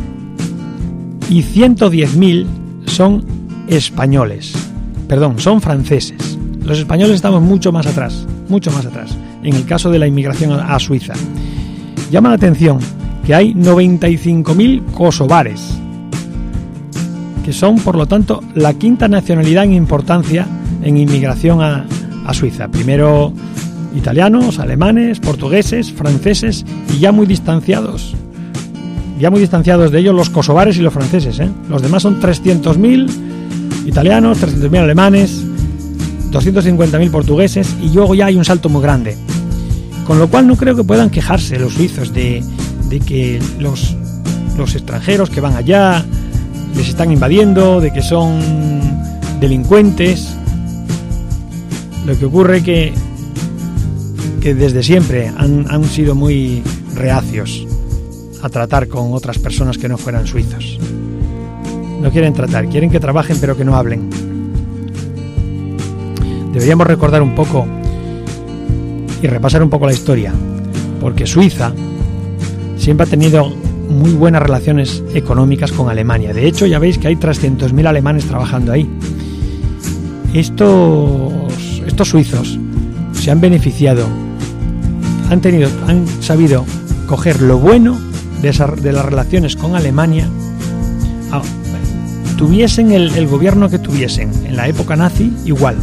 y 110.000 son españoles, son franceses. Los españoles estamos mucho más atrás, en el caso de la inmigración a Suiza. Llama la atención que hay 95.000 kosovares, que son, por lo tanto, la quinta nacionalidad en importancia en inmigración a Suiza. Primero italianos, alemanes, portugueses, franceses y ya muy distanciados de ellos los kosovares y los franceses. Los demás son 300.000 italianos, 300.000 alemanes, 250.000 portugueses, y luego ya hay un salto muy grande. Con lo cual no creo que puedan quejarse los suizos de que los extranjeros que van allá les están invadiendo, de que son delincuentes. Lo que ocurre que desde siempre han sido muy reacios a tratar con otras personas que no fueran suizos. No quieren tratar, quieren que trabajen pero que no hablen. Deberíamos recordar un poco y repasar un poco la historia, porque Suiza siempre ha tenido muy buenas relaciones económicas con Alemania. De hecho, ya veis que hay 300.000 alemanes trabajando ahí. Estos suizos se han beneficiado, han sabido coger lo bueno de las relaciones con Alemania. Tuviesen el gobierno que tuviesen en la época nazi, igual.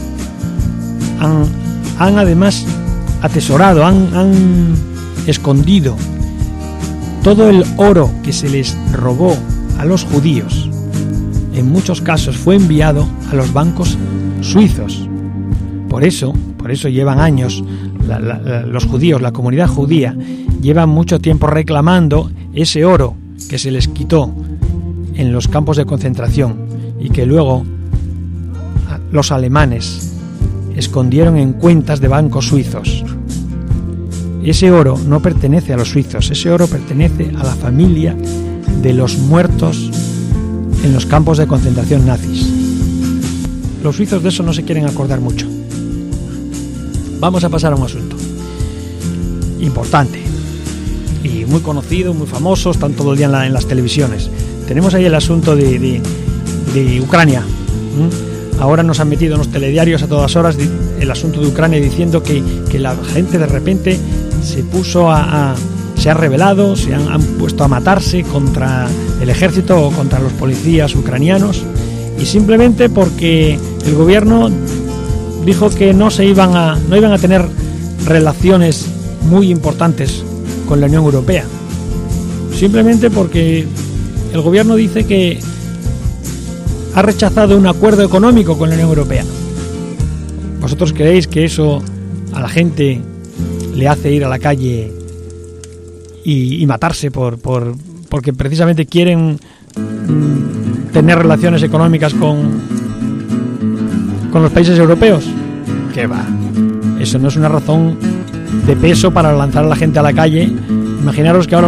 Han además atesorado, han escondido todo el oro que se les robó a los judíos. En muchos casos fue enviado a los bancos suizos. Por eso llevan años los judíos, la comunidad judía, llevan mucho tiempo reclamando ese oro que se les quitó en los campos de concentración y que luego los alemanes escondieron en cuentas de bancos suizos. Ese oro no pertenece a los suizos, ese oro pertenece a la familia de los muertos en los campos de concentración nazis. Los suizos de eso no se quieren acordar mucho. Vamos a pasar a un asunto importante y muy conocido, muy famoso, están todo el día en las televisiones. Tenemos ahí el asunto de Ucrania. Ahora nos han metido en los telediarios a todas horas el asunto de Ucrania, diciendo que la gente de repente se puso se ha rebelado, se han puesto a matarse contra el ejército o contra los policías ucranianos, y simplemente porque el gobierno dijo que no iban a tener relaciones muy importantes con la Unión Europea, simplemente porque el gobierno dice que ha rechazado un acuerdo económico con la Unión Europea. ¿Vosotros creéis que eso a la gente le hace ir a la calle y matarse porque precisamente quieren tener relaciones económicas con los países europeos? ¿Qué va? Eso no es una razón de peso para lanzar a la gente a la calle. Imaginaros que ahora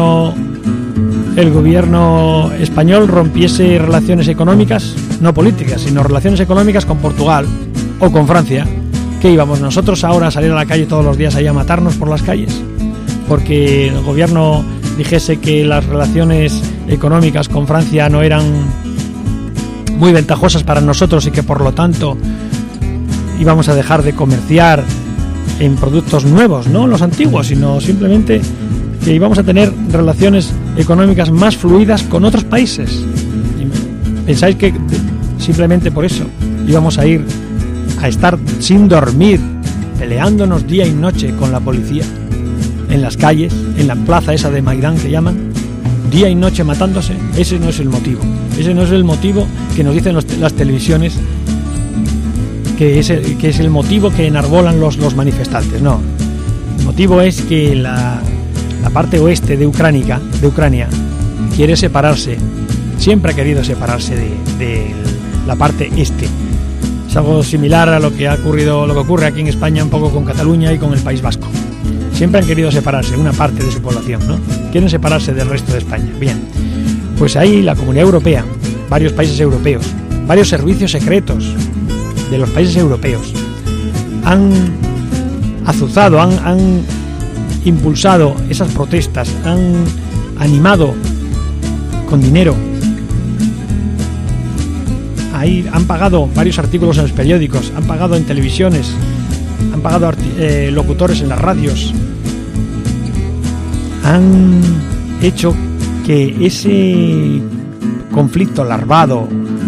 el gobierno español rompiese relaciones económicas, no políticas, sino relaciones económicas con Portugal o con Francia. ¿Qué íbamos nosotros ahora a salir a la calle todos los días ahí a matarnos por las calles? Porque el gobierno dijese que las relaciones económicas con Francia no eran muy ventajosas para nosotros y que por lo tanto íbamos a dejar de comerciar en productos nuevos, no los antiguos, sino simplemente que íbamos a tener relaciones económicas más fluidas con otros países. ¿Pensáis que simplemente por eso íbamos a ir a estar sin dormir, peleándonos día y noche con la policía en las calles, en la plaza esa de Maidán que llaman, día y noche matándose? Ese no es el motivo. Ese no es el motivo que nos dicen las televisiones que es el motivo que enarbolan los manifestantes. No, el motivo es que la parte oeste de Ucrania quiere separarse, siempre ha querido separarse de la parte este. Es algo similar a lo que ocurre aquí en España un poco con Cataluña y con el País Vasco. Siempre han querido separarse, una parte de su población, ¿no? Quieren separarse del resto de España. Bien, pues ahí la Comunidad Europea, varios países europeos, varios servicios secretos de los países europeos han azuzado, han impulsado esas protestas, han animado con dinero. Ahí han pagado varios artículos en los periódicos, han pagado en televisiones, han pagado locutores en las radios, han hecho que ese conflicto larvado,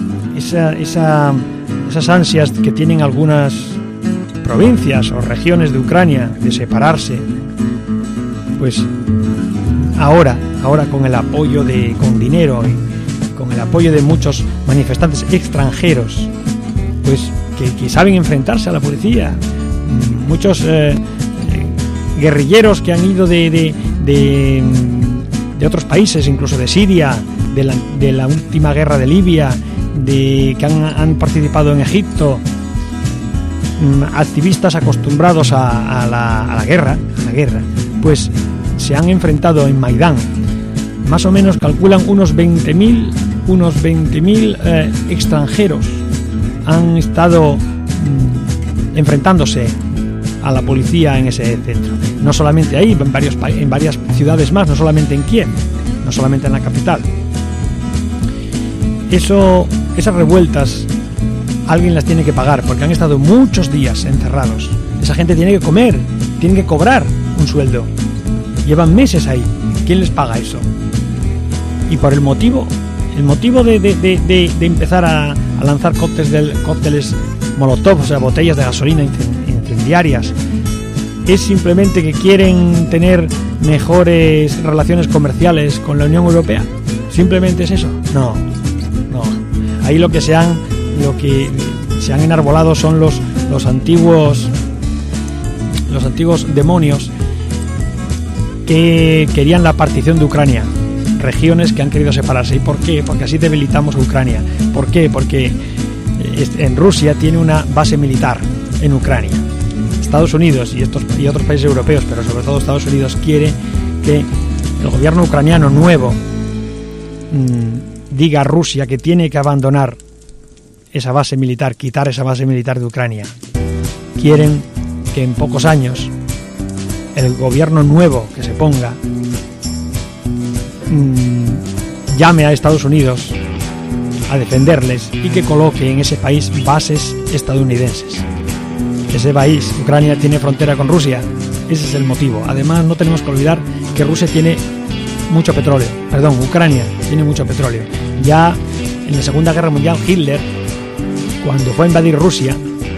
esas ansias que tienen algunas provincias o regiones de Ucrania de separarse, pues ahora con el apoyo con dinero y con el apoyo de muchos manifestantes extranjeros, pues que saben enfrentarse a la policía, muchos guerrilleros que han ido de otros países, incluso de Siria, de la última guerra de Libia, que han participado en Egipto, activistas acostumbrados a la guerra, pues se han enfrentado en Maidán. Más o menos calculan unos 20.000 extranjeros han estado enfrentándose a la policía en ese centro. No solamente ahí, en varias ciudades más, no solamente en Kiev, no solamente en la capital. Esas revueltas alguien las tiene que pagar, porque han estado muchos días encerrados. Esa gente tiene que comer, tiene que cobrar un sueldo. Llevan meses ahí. ¿Quién les paga eso? Y por el motivo de empezar a lanzar cócteles molotov, o sea, botellas de gasolina incendiarias, es simplemente que quieren tener mejores relaciones comerciales con la Unión Europea. ¿Simplemente es eso? No. Ahí lo que se han enarbolado son los antiguos demonios que querían la partición de Ucrania, regiones que han querido separarse. ¿Y por qué? Porque así debilitamos a Ucrania. ¿Por qué? Porque en Rusia tiene una base militar en Ucrania. Estados Unidos y otros países europeos, pero sobre todo Estados Unidos, quiere que el gobierno ucraniano nuevo diga a Rusia que tiene que abandonar esa base militar, quitar esa base militar de Ucrania. Quieren que en pocos años el gobierno nuevo que se ponga llame a Estados Unidos a defenderles y que coloque en ese país bases estadounidenses. Ese país, Ucrania, tiene frontera con Rusia. Ese es el motivo. Además, no tenemos que olvidar que Rusia tiene mucho petróleo. Perdón, Ucrania tiene mucho petróleo. Ya en la Segunda Guerra Mundial, Hitler, cuando fue a invadir Rusia,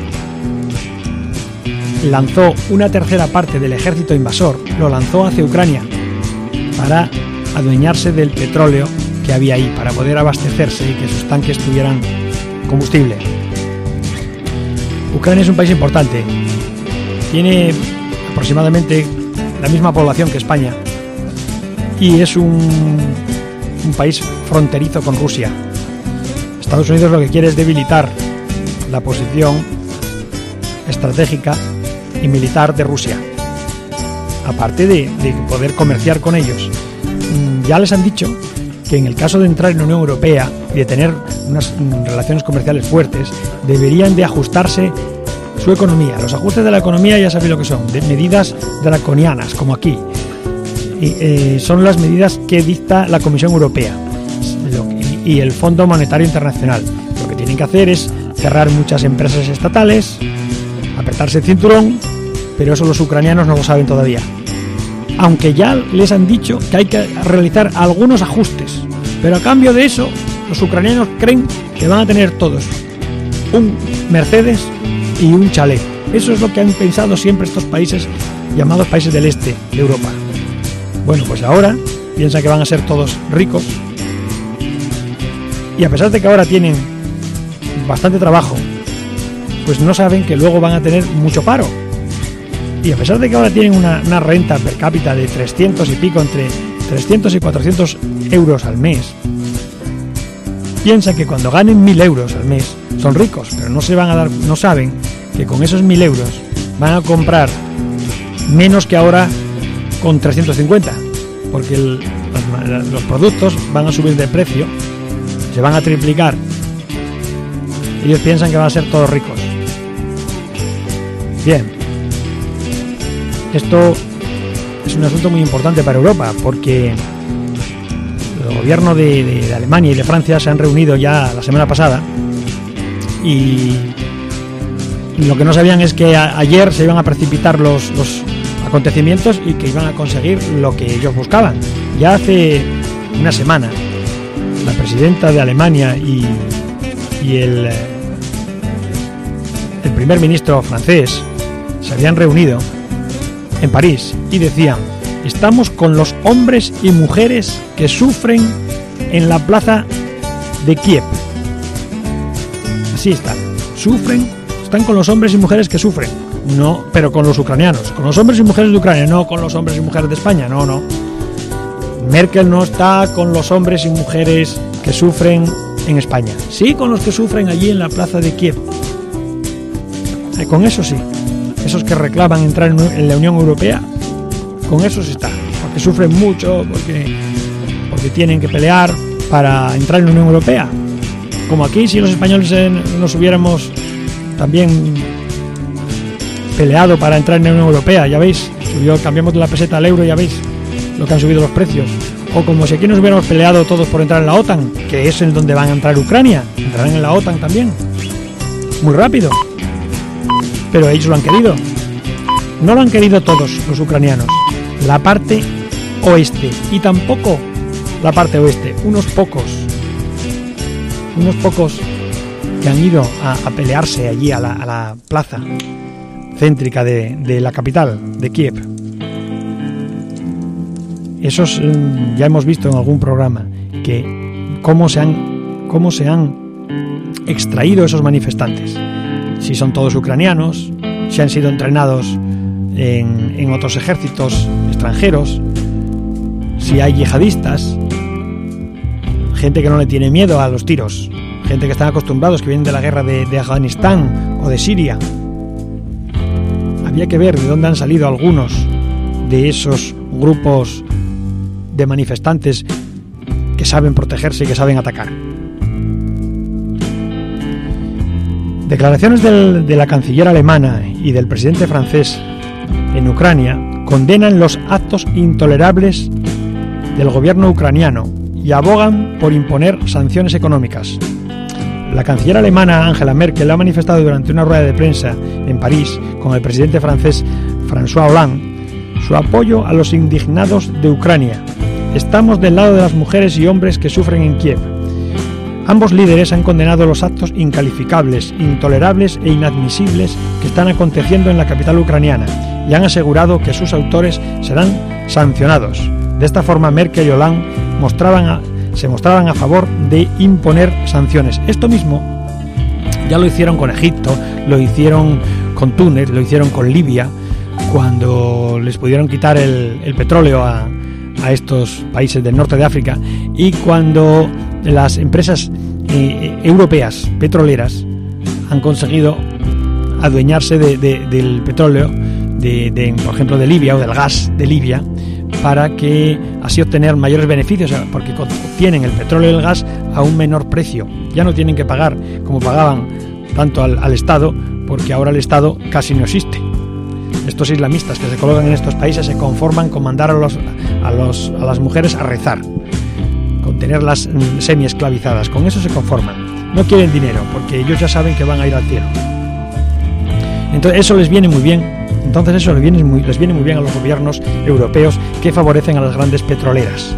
lanzó una tercera parte del ejército invasor, lo lanzó hacia Ucrania para adueñarse del petróleo que había ahí, para poder abastecerse y que sus tanques tuvieran combustible. Ucrania es un país importante, tiene aproximadamente la misma población que España y es un país fronterizo con Rusia. Estados Unidos lo que quiere es debilitar la posición estratégica y militar de Rusia, aparte de poder comerciar con ellos. Ya les han dicho que en el caso de entrar en la Unión Europea y de tener unas relaciones comerciales fuertes, deberían de ajustarse su economía. Los ajustes de la economía ya sabéis lo que son, de medidas draconianas, como aquí. Son las medidas que dicta la Comisión Europea y el Fondo Monetario Internacional. Lo que tienen que hacer es cerrar muchas empresas estatales, apretarse el cinturón, pero eso los ucranianos no lo saben todavía. Aunque ya les han dicho que hay que realizar algunos ajustes, pero a cambio de eso, los ucranianos creen que van a tener todos un Mercedes y un chalet. Eso es lo que han pensado siempre estos países llamados países del este de Europa. Bueno, pues ahora piensan que van a ser todos ricos, y a pesar de que ahora tienen bastante trabajo, pues no saben que luego van a tener mucho paro. Y a pesar de que ahora tienen una renta per cápita de 300 y pico, entre 300 y 400 euros al mes, piensan que cuando ganen 1.000 euros al mes son ricos, pero no saben que con esos 1.000 euros van a comprar menos que ahora con 350, porque los productos van a subir de precio, se van a triplicar. Ellos piensan que van a ser todos ricos. Bien. Esto es un asunto muy importante para Europa, porque el gobierno de Alemania y de Francia se han reunido ya la semana pasada y lo que no sabían es que ayer se iban a precipitar los acontecimientos y que iban a conseguir lo que ellos buscaban. Ya hace una semana la presidenta de Alemania y el primer ministro francés se habían reunido en París y decían: estamos con los hombres y mujeres que sufren en la plaza de Kiev. Así están con los hombres y mujeres que sufren, no, pero con los ucranianos, con los hombres y mujeres de Ucrania, no con los hombres y mujeres de España, no. Merkel no está con los hombres y mujeres que sufren en España, sí con los que sufren allí en la plaza de Kiev. Con eso sí. Esos que reclaman entrar en la Unión Europea, con eso se está, porque sufren mucho, porque tienen que pelear para entrar en la Unión Europea. Como aquí, si los españoles nos hubiéramos también peleado para entrar en la Unión Europea, ya veis, cambiamos de la peseta al euro, ya veis lo que han subido los precios. O como si aquí nos hubiéramos peleado todos por entrar en la OTAN, que es en donde van a entrar Ucrania, entrarán en la OTAN también, muy rápido. Pero ellos lo han querido. No lo han querido todos los ucranianos. La parte oeste. Y tampoco la parte oeste. Unos pocos que han ido a pelearse allí a la plaza céntrica de la capital, de Kiev. Esos ya hemos visto en algún programa que cómo se han extraído esos manifestantes. Si son todos ucranianos, si han sido entrenados en otros ejércitos extranjeros, si hay yihadistas, gente que no le tiene miedo a los tiros, gente que están acostumbrados, que vienen de la guerra de Afganistán o de Siria. había que ver de dónde han salido algunos de esos grupos de manifestantes que saben protegerse y que saben atacar. Declaraciones de la canciller alemana y del presidente francés en Ucrania condenan los actos intolerables del gobierno ucraniano y abogan por imponer sanciones económicas. La canciller alemana Angela Merkel ha manifestado durante una rueda de prensa en París con el presidente francés François Hollande su apoyo a los indignados de Ucrania. Estamos del lado de las mujeres y hombres que sufren en Kiev. Ambos líderes han condenado los actos incalificables, intolerables e inadmisibles que están aconteciendo en la capital ucraniana y han asegurado que sus autores serán sancionados. De esta forma, Merkel y Hollande se mostraban a favor de imponer sanciones. Esto mismo ya lo hicieron con Egipto, lo hicieron con Túnez, lo hicieron con Libia, cuando les pudieron quitar el petróleo a estos países del norte de África, y cuando las empresas europeas petroleras han conseguido adueñarse del petróleo, por ejemplo de Libia, o del gas de Libia, para que así obtener mayores beneficios, porque obtienen el petróleo y el gas a un menor precio. Ya no tienen que pagar como pagaban tanto al Estado, porque ahora el Estado casi no existe. Estos islamistas que se colocan en estos países se conforman con mandar a las mujeres a rezar, con tenerlas semi-esclavizadas. Con eso se conforman. No quieren dinero, porque ellos ya saben que van a ir al cielo. Entonces eso les viene muy bien. Entonces eso les viene muy bien a los gobiernos europeos que favorecen a las grandes petroleras.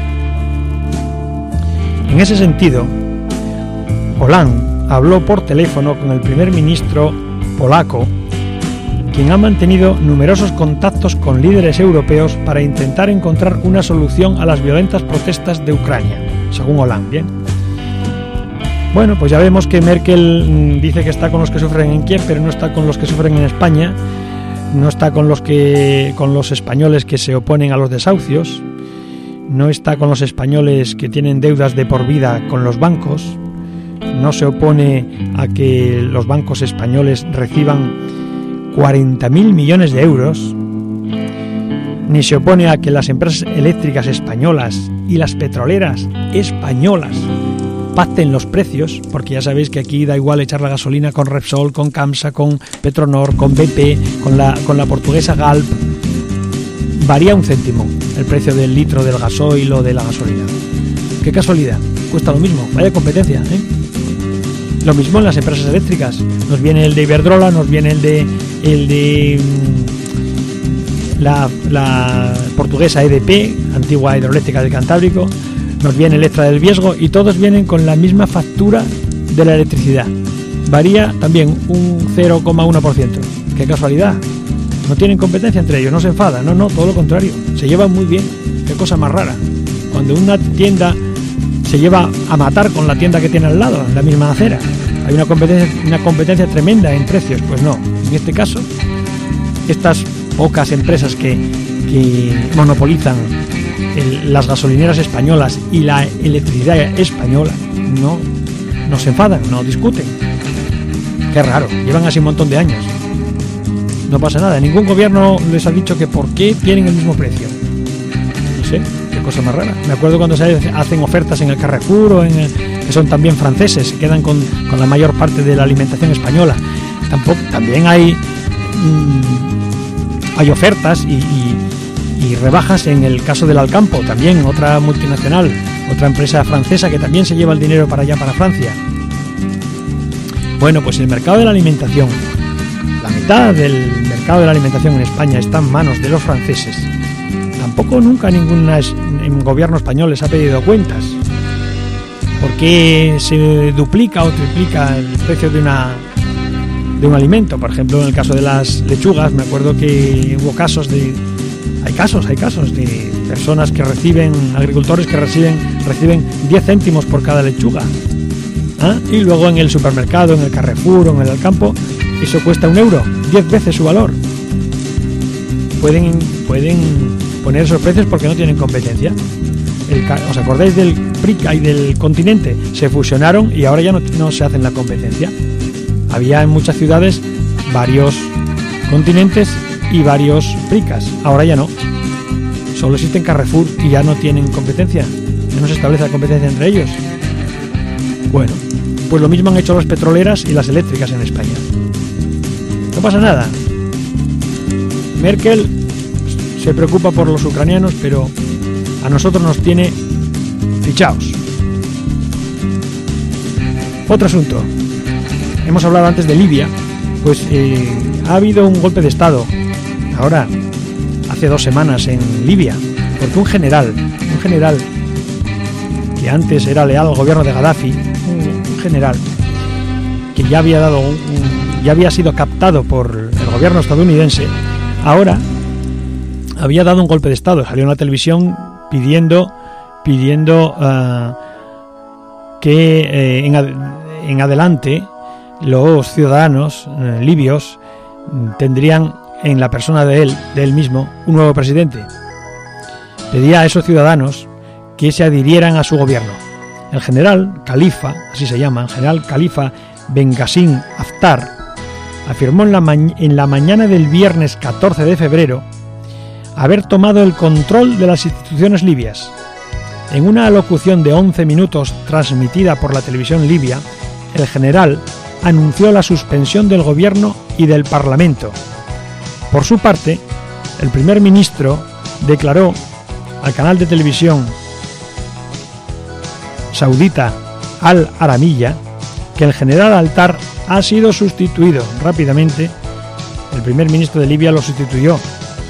En ese sentido, Hollande habló por teléfono con el primer ministro polaco, quien ha mantenido numerosos contactos con líderes europeos para intentar encontrar una solución a las violentas protestas de Ucrania, según Hollande. Bien. Bueno, pues ya vemos que Merkel dice que está con los que sufren en Kiev, pero no está con los que sufren en España, no está con los españoles que se oponen a los desahucios, no está con los españoles que tienen deudas de por vida con los bancos, no se opone a que los bancos españoles reciban 40.000 millones de euros, ni se opone a que las empresas eléctricas españolas y las petroleras españolas pacten los precios, porque ya sabéis que aquí da igual echar la gasolina con Repsol, con Camsa, con Petronor, con BP, con la portuguesa Galp. Varía un céntimo el precio del litro del gasoil o de la gasolina. Qué casualidad, cuesta lo mismo, vaya competencia, ¿eh? Lo mismo en las empresas eléctricas. Nos viene el de Iberdrola, nos viene el de la portuguesa EDP, antigua hidroeléctrica del Cantábrico, nos viene Electra del Viesgo, y todos vienen con la misma factura de la electricidad. Varía también un 0,1%. Qué casualidad. No tienen competencia entre ellos, no se enfadan, no, todo lo contrario. Se llevan muy bien. Qué cosa más rara. Cuando una tienda se lleva a matar con la tienda que tiene al lado, en la misma acera, hay una competencia tremenda en precios. Pues no, en este caso, estas pocas empresas que monopolizan las gasolineras españolas y la electricidad española no se enfadan, no discuten. Qué raro, llevan así un montón de años. No pasa nada, ningún gobierno les ha dicho que por qué tienen el mismo precio. No sé, qué cosa más rara. Me acuerdo cuando se hacen ofertas en el Carrefour o que son también franceses, se quedan con la mayor parte de la alimentación española. También hay ofertas y rebajas en el caso del Alcampo, también otra multinacional, otra empresa francesa que también se lleva el dinero para allá, para Francia. Bueno, pues el mercado de la alimentación, la mitad del mercado de la alimentación en España está en manos de los franceses. Tampoco nunca ningún gobierno español les ha pedido cuentas. ¿Por qué se duplica o triplica el precio de un alimento? Por ejemplo, en el caso de las lechugas, me acuerdo que hubo casos de... Hay casos de personas que agricultores que reciben 10 céntimos por cada lechuga. Y luego en el supermercado, en el Carrefour o en el Alcampo, eso cuesta €1, 10 veces su valor. Pueden poner esos precios porque no tienen competencia. ¿Os acordáis del Prica y del Continente? Se fusionaron y ahora ya no se hacen la competencia. Había en muchas ciudades varios Continentes y varios pricas. Ahora ya no. Solo existen Carrefour y ya no tienen competencia. Ya no se establece la competencia entre ellos. Bueno, pues lo mismo han hecho las petroleras y las eléctricas en España. No pasa nada. Merkel se preocupa por los ucranianos, pero a nosotros nos tiene fichados. Otro asunto. Hemos hablado antes de Libia. Pues ha habido un golpe de Estado ahora, hace 2 semanas en Libia, porque un general que antes era leal al gobierno de Gaddafi, un general que ya había sido captado por el gobierno estadounidense, ahora había dado un golpe de Estado. Salió en la televisión pidiendo que en adelante los ciudadanos libios tendrían en la persona de él mismo, un nuevo presidente. Pedía a esos ciudadanos que se adhirieran a su gobierno. El general Khalifa, así se llama, el general Khalifa Ben-Ghassim Haftar, afirmó en la mañana del viernes 14 de febrero haber tomado el control de las instituciones libias. En una alocución de 11 minutos transmitida por la televisión libia, el general anunció la suspensión del gobierno y del parlamento. Por su parte, el primer ministro declaró al canal de televisión saudita Al Aramilla que el general Haftar ha sido sustituido rápidamente. El primer ministro de Libia lo destituyó,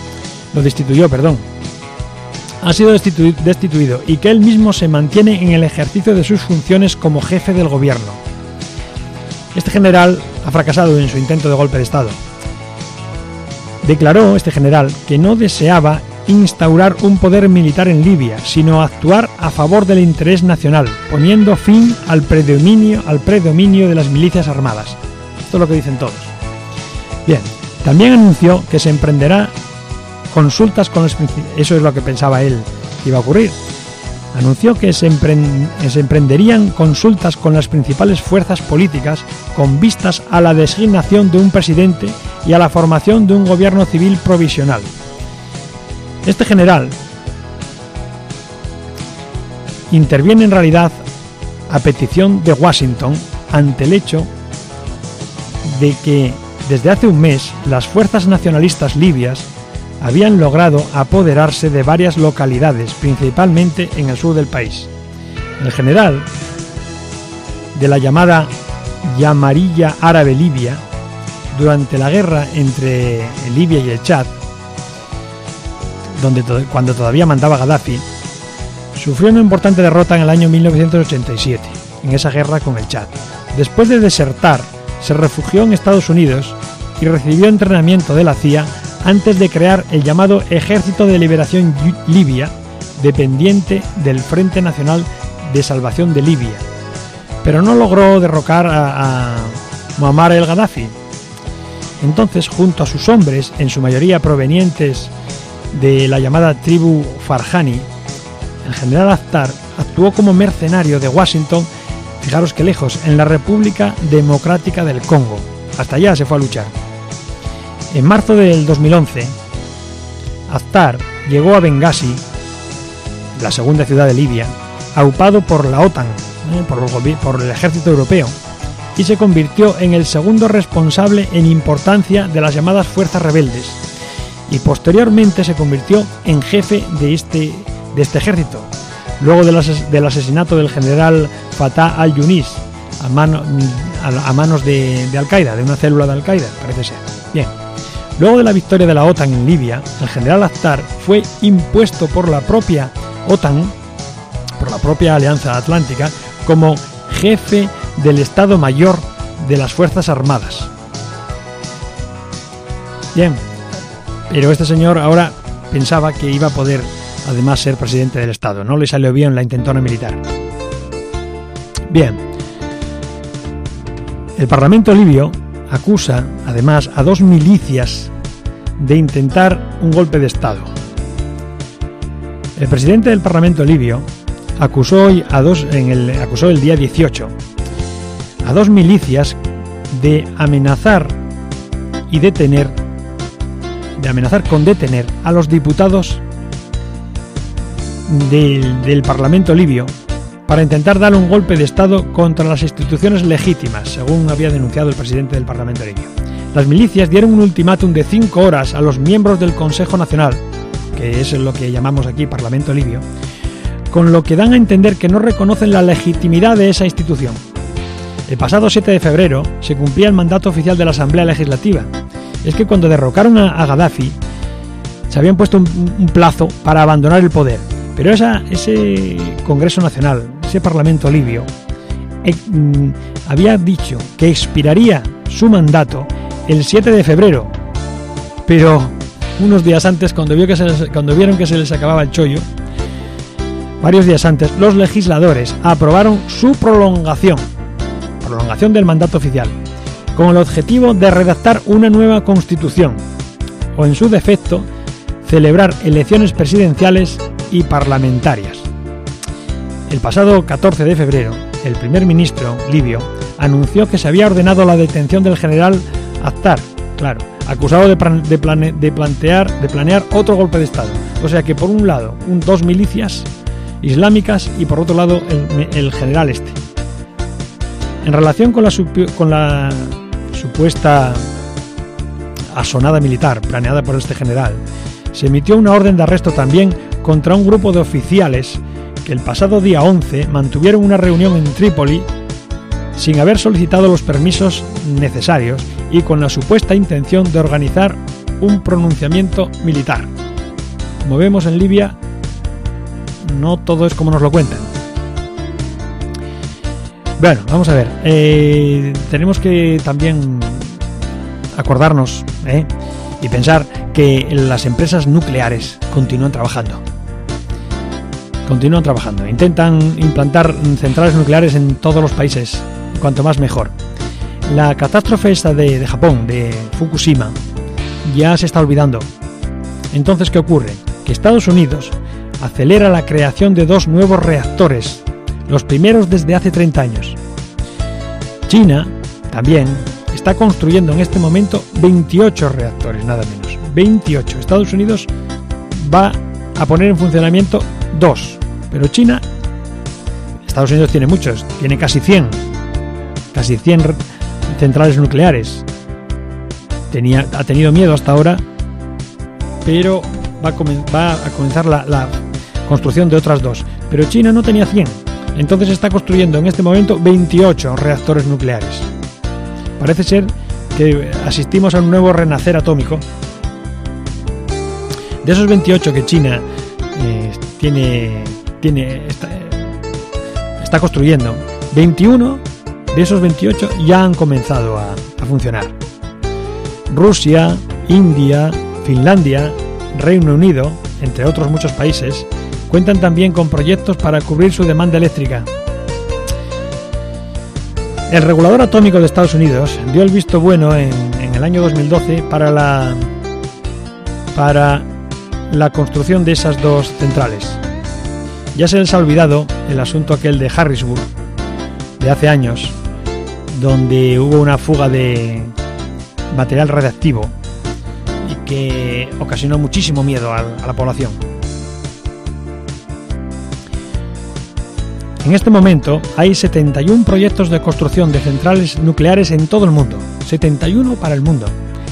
ha sido destituido y que él mismo se mantiene en el ejercicio de sus funciones como jefe del gobierno. Este general ha fracasado en su intento de golpe de Estado. Declaró este general que no deseaba instaurar un poder militar en Libia, sino actuar a favor del interés nacional, poniendo fin al predominio de las milicias armadas. Esto es lo que dicen todos. Bien, también anunció que se emprenderá consultas con los principales. Eso es lo que pensaba él que iba a ocurrir. Anunció que se emprenderían consultas con las principales fuerzas políticas con vistas a la designación de un presidente y a la formación de un gobierno civil provisional. Este general interviene en realidad a petición de Washington ante el hecho de que desde hace un mes las fuerzas nacionalistas libias habían logrado apoderarse de varias localidades, principalmente en el sur del país. El general de la llamada Llamarilla Árabe Libia, durante la guerra entre Libia y el Chad, cuando todavía mandaba Gaddafi, sufrió una importante derrota en el año 1987, en esa guerra con el Chad. Después de desertar, se refugió en Estados Unidos y recibió entrenamiento de la CIA antes de crear el llamado Ejército de Liberación Libia, dependiente del Frente Nacional de Salvación de Libia. Pero no logró derrocar a Muammar el-Gaddafi. Entonces, junto a sus hombres, en su mayoría provenientes de la llamada tribu Farhani, el general Haftar actuó como mercenario de Washington, fijaros que lejos, en la República Democrática del Congo. Hasta allá se fue a luchar. En marzo del 2011, Haftar llegó a Benghazi, la segunda ciudad de Libia, aupado por la OTAN, por el ejército europeo, y se convirtió en el segundo responsable en importancia de las llamadas fuerzas rebeldes, y posteriormente se convirtió en jefe de este ejército, luego del asesinato del general Fatah al-Yunis a manos de Al-Qaeda, de una célula de Al-Qaeda, parece ser. Bien. Luego de la victoria de la OTAN en Libia, el general Haftar fue impuesto por la propia OTAN, por la propia Alianza Atlántica, como jefe del Estado Mayor de las Fuerzas Armadas. Bien, pero este señor ahora pensaba que iba a poder además ser presidente del Estado. No le salió bien la intentona militar. Bien, el Parlamento libio acusa además a 2 milicias de intentar un golpe de Estado. El presidente del Parlamento libio acusó el día 18 a 2 milicias de amenazar y detener de amenazar con detener a los diputados del Parlamento libio para intentar dar un golpe de Estado contra las instituciones legítimas, según había denunciado el presidente del Parlamento libio. Las milicias dieron un ultimátum de 5 horas a los miembros del Consejo Nacional, que es lo que llamamos aquí Parlamento libio, con lo que dan a entender que no reconocen la legitimidad de esa institución. El pasado 7 de febrero se cumplía el mandato oficial de la Asamblea Legislativa. Es que cuando derrocaron a Gaddafi se habían puesto un plazo para abandonar el poder, pero ese Congreso Nacional, ese Parlamento libio, había dicho que expiraría su mandato el 7 de febrero, pero unos días antes, cuando vieron que se les acababa el chollo, varios días antes, los legisladores aprobaron su prolongación del mandato oficial, con el objetivo de redactar una nueva constitución, o en su defecto, celebrar elecciones presidenciales y parlamentarias. El pasado 14 de febrero, el primer ministro libio anunció que se había ordenado la detención del general Haftar, acusado de planear otro golpe de Estado. O sea que por un lado, dos milicias islámicas y por otro lado el general este. En relación con la supuesta asonada militar planeada por este general, se emitió una orden de arresto también contra un grupo de oficiales que el pasado día 11 mantuvieron una reunión en Trípoli sin haber solicitado los permisos necesarios y con la supuesta intención de organizar un pronunciamiento militar. Como vemos en Libia, no todo es como nos lo cuentan. Bueno, vamos a ver. Tenemos que también acordarnos y pensar que las empresas nucleares continúan trabajando. Intentan implantar centrales nucleares en todos los países, cuanto más mejor. La catástrofe esta de Japón, de Fukushima, ya se está olvidando. Entonces, ¿qué ocurre? Que Estados Unidos acelera la creación de 2 nuevos reactores, los primeros desde hace 30 años. China también está construyendo en este momento 28 reactores, nada menos. 28. Estados Unidos va a poner en funcionamiento 2, pero Estados Unidos tiene muchos, tiene casi 100 centrales nucleares. Ha tenido miedo hasta ahora, pero va a comenzar la construcción de otras 2. Pero China no tenía 100, entonces está construyendo en este momento 28 reactores nucleares. Parece ser que asistimos a un nuevo renacer atómico. De esos 28 que China está construyendo, 21 de esos 28 ya han comenzado a funcionar. Rusia, India, Finlandia, Reino Unido, entre otros muchos países, cuentan también con proyectos para cubrir su demanda eléctrica. El regulador atómico de Estados Unidos dio el visto bueno en el año 2012 para la construcción de esas 2 centrales. Ya se les ha olvidado el asunto aquel de Harrisburg de hace años, donde hubo una fuga de material radiactivo y que ocasionó muchísimo miedo a la población. En este momento hay 71 proyectos de construcción de centrales nucleares en todo el mundo. 71 para el mundo.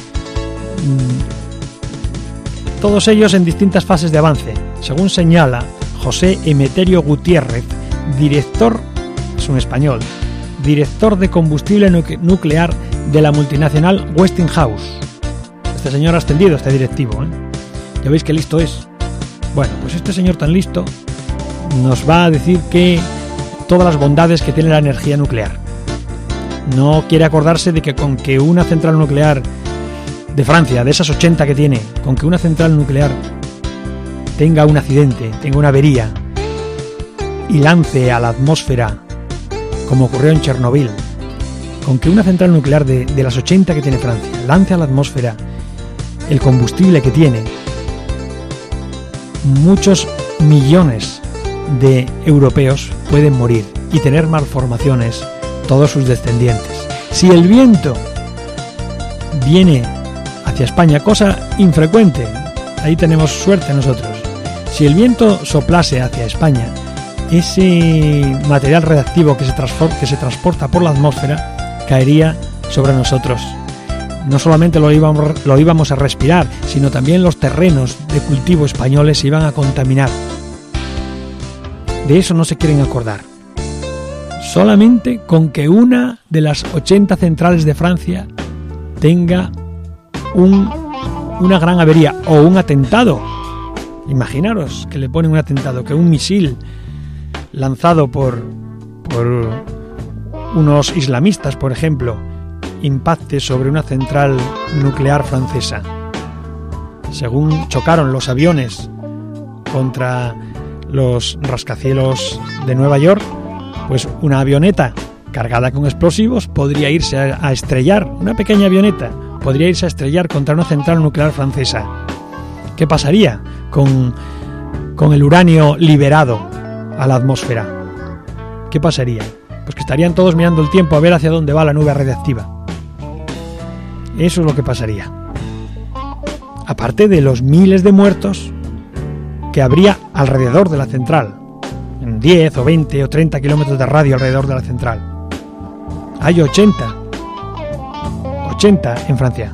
Todos ellos en distintas fases de avance, según señala José Emeterio Gutiérrez, director, es un español, director de combustible nuclear de la multinacional Westinghouse. Este señor ha ascendido, este directivo, Ya veis qué listo es. Bueno, pues este señor tan listo nos va a decir que todas las bondades que tiene la energía nuclear. No quiere acordarse de que con que una central nuclear de Francia, de esas 80 que tiene, con que una central nuclear tenga un accidente, tenga una avería y lance a la atmósfera, como ocurrió en Chernobyl, con que una central nuclear de las 80 que tiene Francia lance a la atmósfera el combustible que tiene, muchos millones de europeos pueden morir y tener malformaciones todos sus descendientes. Si el viento viene hacia España, cosa infrecuente. Ahí tenemos suerte nosotros. Si el viento soplase hacia España, ese material radiactivo que se transporta por la atmósfera caería sobre nosotros. No solamente lo íbamos a respirar, sino también los terrenos de cultivo españoles se iban a contaminar. De eso no se quieren acordar. Solamente con que una de las 80 centrales de Francia tenga una gran avería o un atentado. Imaginaros que le ponen un atentado, que un misil lanzado por unos islamistas, por ejemplo, impacte sobre una central nuclear francesa. Según chocaron los aviones contra los rascacielos de Nueva York, pues una avioneta cargada con explosivos podría irse a estrellar, una pequeña avioneta podría irse a estrellar contra una central nuclear francesa. ¿Qué pasaría con el uranio liberado a la atmósfera? ¿Qué pasaría? Pues que estarían todos mirando el tiempo a ver hacia dónde va la nube radiactiva. Eso es lo que pasaría. Aparte de los miles de muertos que habría alrededor de la central, en 10 o 20 o 30 kilómetros de radio alrededor de la central. Hay 80 en Francia.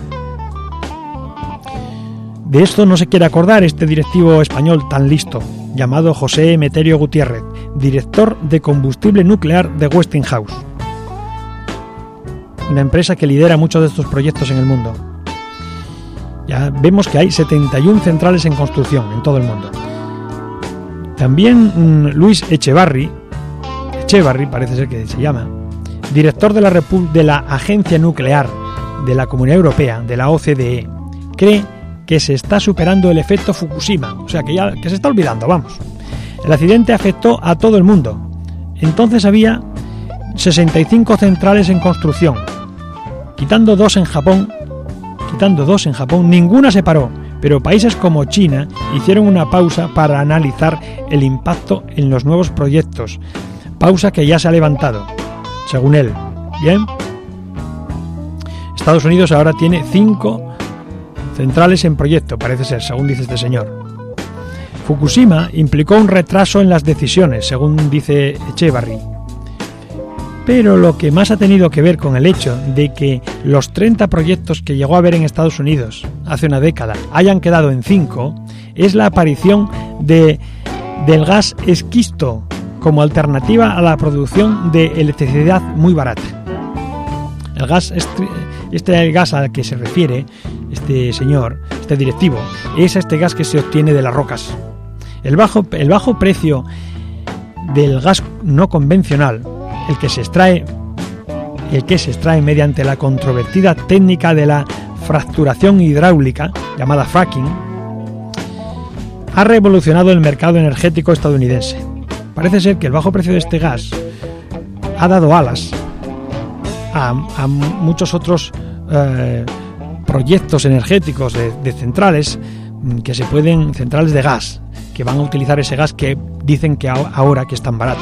De esto no se quiere acordar este directivo español tan listo, llamado José Emeterio Gutiérrez, director de combustible nuclear de Westinghouse, una empresa que lidera muchos de estos proyectos en el mundo. Ya vemos que hay 71 centrales en construcción en todo el mundo. También Luis Echevarri parece ser que se llama, director de la Agencia Nuclear de la Comunidad Europea, de la OCDE, cree que se está superando el efecto Fukushima, o sea que se está olvidando, vamos. El accidente afectó a todo el mundo. Entonces había 65 centrales en construcción, quitando dos en Japón, ninguna se paró, pero países como China hicieron una pausa para analizar el impacto en los nuevos proyectos, pausa que ya se ha levantado, según él. Bien. Estados Unidos ahora tiene 5 centrales en proyecto, parece ser, según dice este señor. Fukushima implicó un retraso en las decisiones, según dice Echevarri. Pero lo que más ha tenido que ver con el hecho de que los 30 proyectos que llegó a haber en Estados Unidos hace una década hayan quedado en 5 es la aparición del gas esquisto como alternativa a la producción de electricidad muy barata. El gas, este gas al que se refiere este señor, este directivo, es este gas que se obtiene de las rocas. El bajo precio del gas no convencional, el que se extrae mediante la controvertida técnica de la fracturación hidráulica, llamada fracking, ha revolucionado el mercado energético estadounidense. Parece ser que el bajo precio de este gas ha dado alas a muchos otros proyectos energéticos de centrales centrales de gas, que van a utilizar ese gas que dicen que ahora que es tan barato.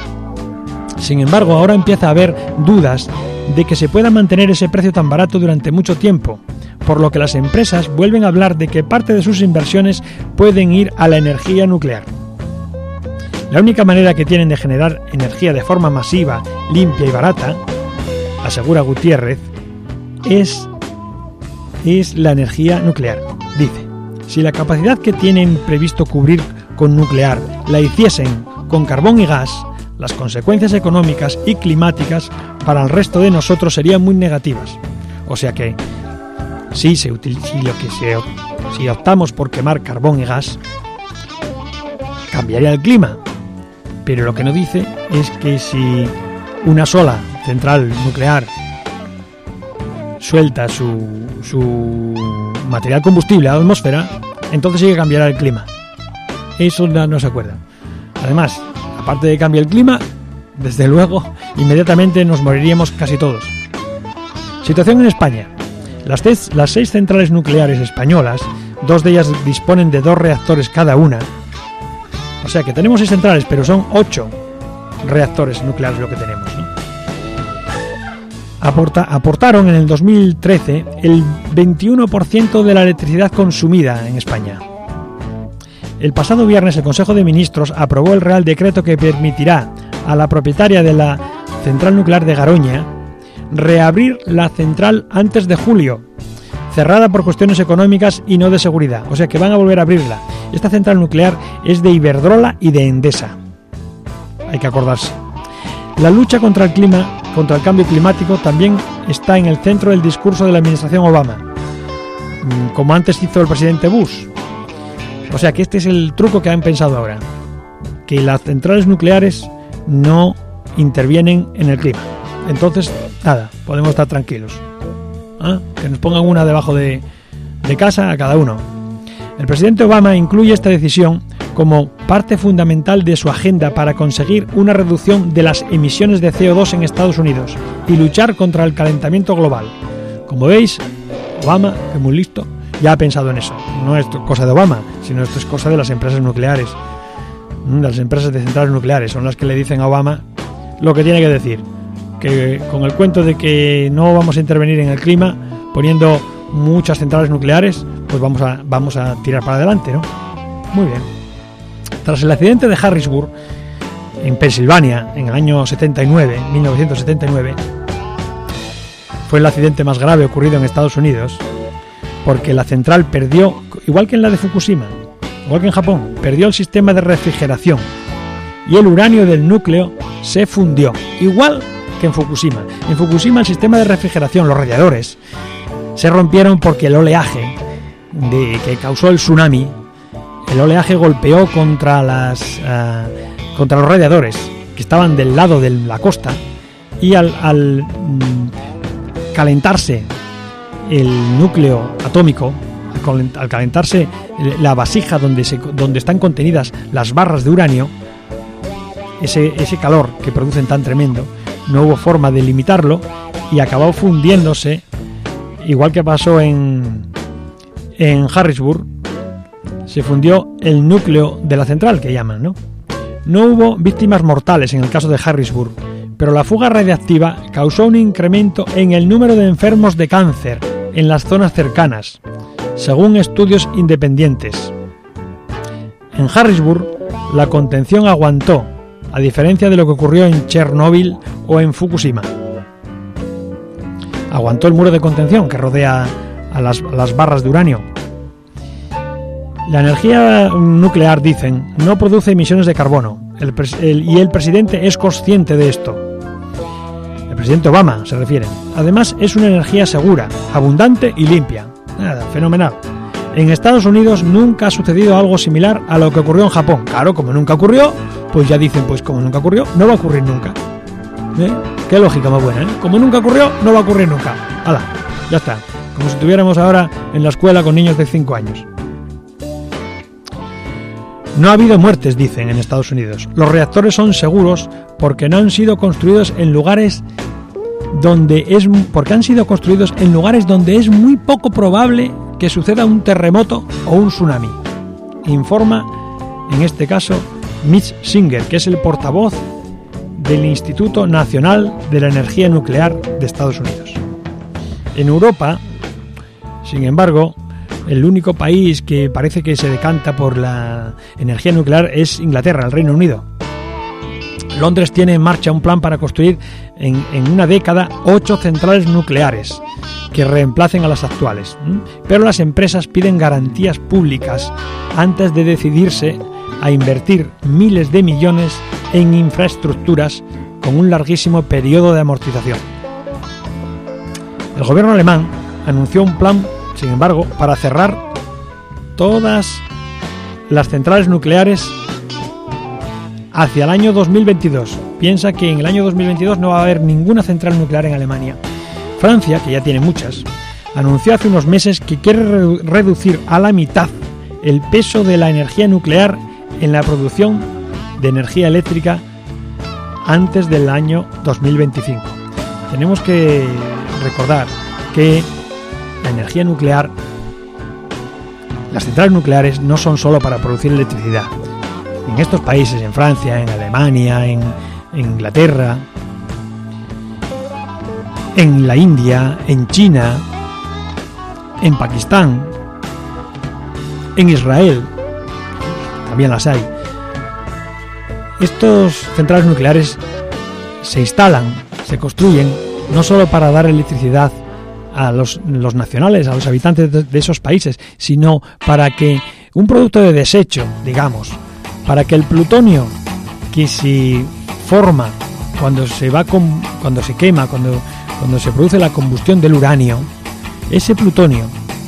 Sin embargo, ahora empieza a haber dudas de que se pueda mantener ese precio tan barato durante mucho tiempo, por lo que las empresas vuelven a hablar de que parte de sus inversiones pueden ir a la energía nuclear. La única manera que tienen de generar energía de forma masiva, limpia y barata, asegura Gutiérrez, es la energía nuclear. Dice, si la capacidad que tienen previsto cubrir con nuclear la hiciesen con carbón y gas, las consecuencias económicas y climáticas para el resto de nosotros serían muy negativas. O sea que si optamos por quemar carbón y gas, cambiaría el clima. Pero lo que no dice es que si una sola central nuclear suelta su material combustible a la atmósfera, entonces sí que cambiará el clima. Eso no se acuerda. Además, aparte de que cambie el clima, desde luego, inmediatamente nos moriríamos casi todos. Situación en España. Las 6 centrales nucleares españolas, 2 de ellas disponen de 2 reactores cada una. O sea que tenemos 6 centrales, pero son 8 reactores nucleares lo que tenemos, ¿no? aportaron en el 2013 el 21% de la electricidad consumida en España. El pasado viernes el Consejo de Ministros aprobó el Real Decreto que permitirá a la propietaria de la central nuclear de Garoña reabrir la central antes de julio, cerrada por cuestiones económicas y no de seguridad. O sea que van a volver a abrirla. Esta central nuclear es de Iberdrola y de Endesa. Hay que acordarse. La lucha contra el cambio climático también está en el centro del discurso de la administración Obama, como antes hizo el presidente Bush. O sea que este es el truco que han pensado ahora, que las centrales nucleares no intervienen en el clima. Entonces, nada, podemos estar tranquilos. Que nos pongan una debajo de casa a cada uno. El presidente Obama incluye esta decisión como parte fundamental de su agenda para conseguir una reducción de las emisiones de CO2 en Estados Unidos y luchar contra el calentamiento global. Como veis, Obama, que es muy listo, ya ha pensado en eso. No es cosa de Obama, sino esto es cosa de las empresas nucleares. Las empresas de centrales nucleares son las que le dicen a Obama lo que tiene que decir. Que con el cuento de que no vamos a intervenir en el clima poniendo muchas centrales nucleares, pues vamos a tirar para adelante, ¿no? Muy bien. Tras el accidente de Harrisburg en Pensilvania en el año 1979, fue el accidente más grave ocurrido en Estados Unidos, porque la central perdió, igual que en la de Fukushima, igual que en Japón, perdió el sistema de refrigeración y el uranio del núcleo se fundió, igual que en Fukushima. En Fukushima el sistema de refrigeración, los radiadores, se rompieron porque el oleaje que causó el tsunami, el oleaje golpeó contra los radiadores que estaban del lado de la costa, y al calentarse el núcleo atómico, al calentarse la vasija donde están contenidas las barras de uranio, ese calor que producen tan tremendo, no hubo forma de limitarlo y acabó fundiéndose, igual que pasó en Harrisburg. Se fundió el núcleo de la central, que llaman, ¿no? No hubo víctimas mortales en el caso de Harrisburg, pero la fuga radiactiva causó un incremento en el número de enfermos de cáncer en las zonas cercanas, según estudios independientes. En Harrisburg, la contención aguantó, a diferencia de lo que ocurrió en Chernóbil o en Fukushima. Aguantó el muro de contención que rodea a las barras de uranio. La energía nuclear, dicen, no produce emisiones de carbono, y el presidente es consciente de esto. El presidente Obama se refiere. Además, es una energía segura, abundante y limpia. Nada, fenomenal. En Estados Unidos nunca ha sucedido algo similar a lo que ocurrió en Japón. Claro, como nunca ocurrió, pues ya dicen, pues como nunca ocurrió, no va a ocurrir nunca. Qué lógica más buena, ¿eh? Como nunca ocurrió, no va a ocurrir nunca. ¡Hala! Ya está. Como si estuviéramos ahora en la escuela con niños de 5 años. No ha habido muertes, dicen, en Estados Unidos. Los reactores son seguros porque no han sido construidos en lugares donde es muy poco probable que suceda un terremoto o un tsunami. Informa, en este caso, Mitch Singer, que es el portavoz del Instituto Nacional de la Energía Nuclear de Estados Unidos. En Europa, sin embargo, el único país que parece que se decanta por la energía nuclear es Inglaterra, el Reino Unido. Londres tiene en marcha un plan para construir en una década 8 centrales nucleares que reemplacen a las actuales. Pero las empresas piden garantías públicas antes de decidirse a invertir miles de millones en infraestructuras con un larguísimo periodo de amortización. El gobierno alemán anunció un plan, sin embargo, para cerrar todas las centrales nucleares hacia el año 2022. Piensa que en el año 2022 no va a haber ninguna central nuclear en Alemania. Francia, que ya tiene muchas, anunció hace unos meses que quiere reducir a la mitad el peso de la energía nuclear en la producción de energía eléctrica antes del año 2025. Tenemos que recordar que la energía nuclear, las centrales nucleares no son solo para producir electricidad. En estos países, en Francia, en Alemania, en Inglaterra, en la India, en China, en Pakistán, en Israel, también las hay. Estos centrales nucleares se instalan, se construyen, no solo para dar electricidad a los nacionales, a los habitantes de esos países, sino para que un producto de desecho, digamos, para que el plutonio que se forma cuando se quema, cuando se produce la combustión del uranio, ese plutonio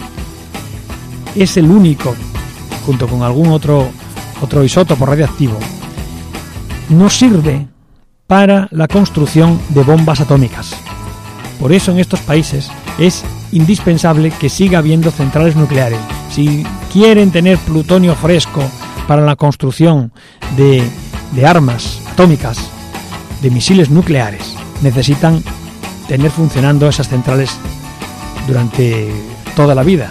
es el único, junto con algún otro isótopo radiactivo, no sirve para la construcción de bombas atómicas. Por eso en estos países es indispensable que siga habiendo centrales nucleares. Si quieren tener plutonio fresco para la construcción de armas atómicas, de misiles nucleares, necesitan tener funcionando esas centrales durante toda la vida.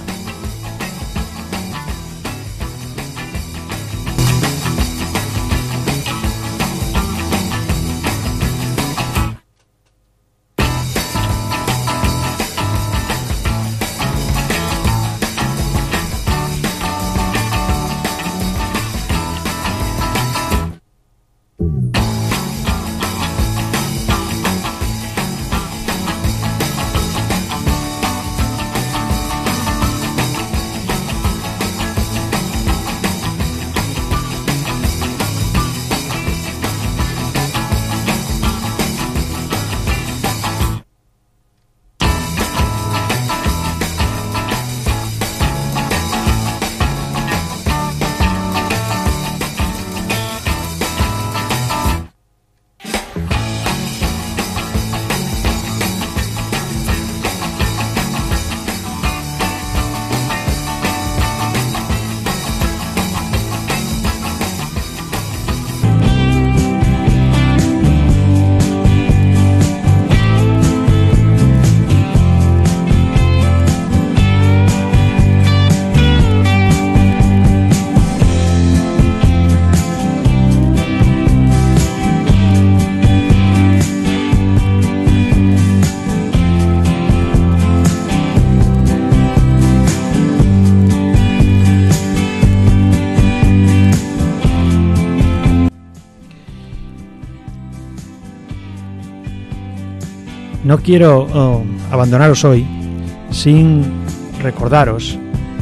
No quiero abandonaros hoy sin recordaros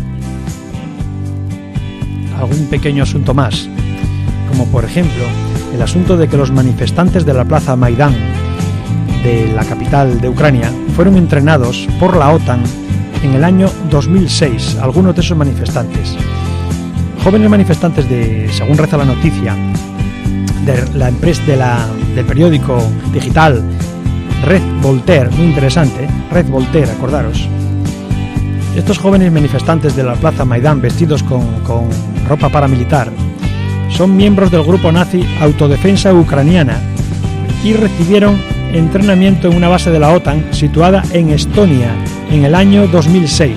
algún pequeño asunto más, como por ejemplo el asunto de que los manifestantes de la plaza Maidán de la capital de Ucrania fueron entrenados por la OTAN en el año 2006, algunos de esos manifestantes. Jóvenes manifestantes según reza la noticia, de la empresa del periódico digital Red Voltaire, muy interesante, Red Voltaire, acordaros. Estos jóvenes manifestantes de la plaza Maidán vestidos con ropa paramilitar son miembros del grupo nazi Autodefensa Ucraniana y recibieron entrenamiento en una base de la OTAN situada en Estonia en el año 2006.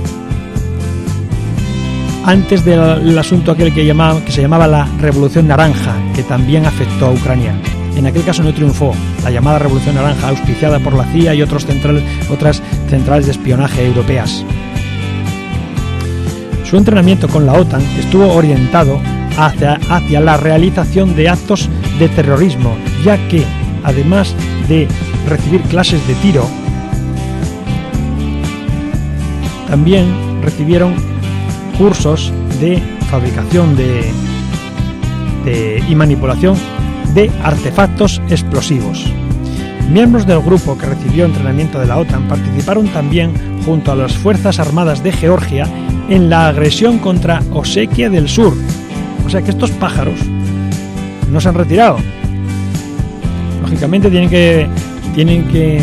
Antes del asunto aquel que se llamaba la Revolución Naranja, que también afectó a Ucrania. En aquel caso no triunfó la llamada Revolución Naranja, auspiciada por la CIA y otras centrales de espionaje europeas. Su entrenamiento con la OTAN estuvo orientado hacia la realización de actos de terrorismo, ya que, además de recibir clases de tiro, también recibieron cursos de fabricación y manipulación de artefactos explosivos. Miembros del grupo que recibió entrenamiento de la OTAN participaron también junto a las Fuerzas Armadas de Georgia en la agresión contra Osetia del Sur. O sea que estos pájaros no se han retirado. Lógicamente tienen que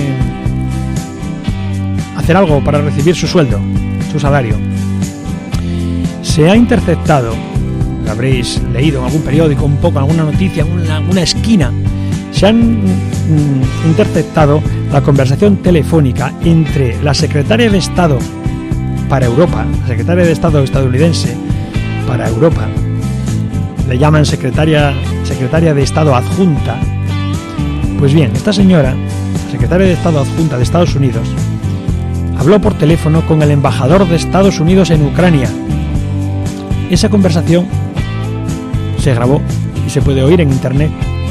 hacer algo para recibir su sueldo, su salario. Se ha interceptado, lo habréis leído en algún periódico, un poco, en alguna noticia, en alguna esquina, se han interceptado la conversación telefónica entre la secretaria de Estado para Europa, la secretaria de Estado estadounidense para Europa, le llaman secretaria de Estado adjunta. Pues bien, esta señora secretaria de Estado adjunta de Estados Unidos, habló por teléfono con el embajador de Estados Unidos en Ucrania. Esa conversación se grabó y se puede oír en internet.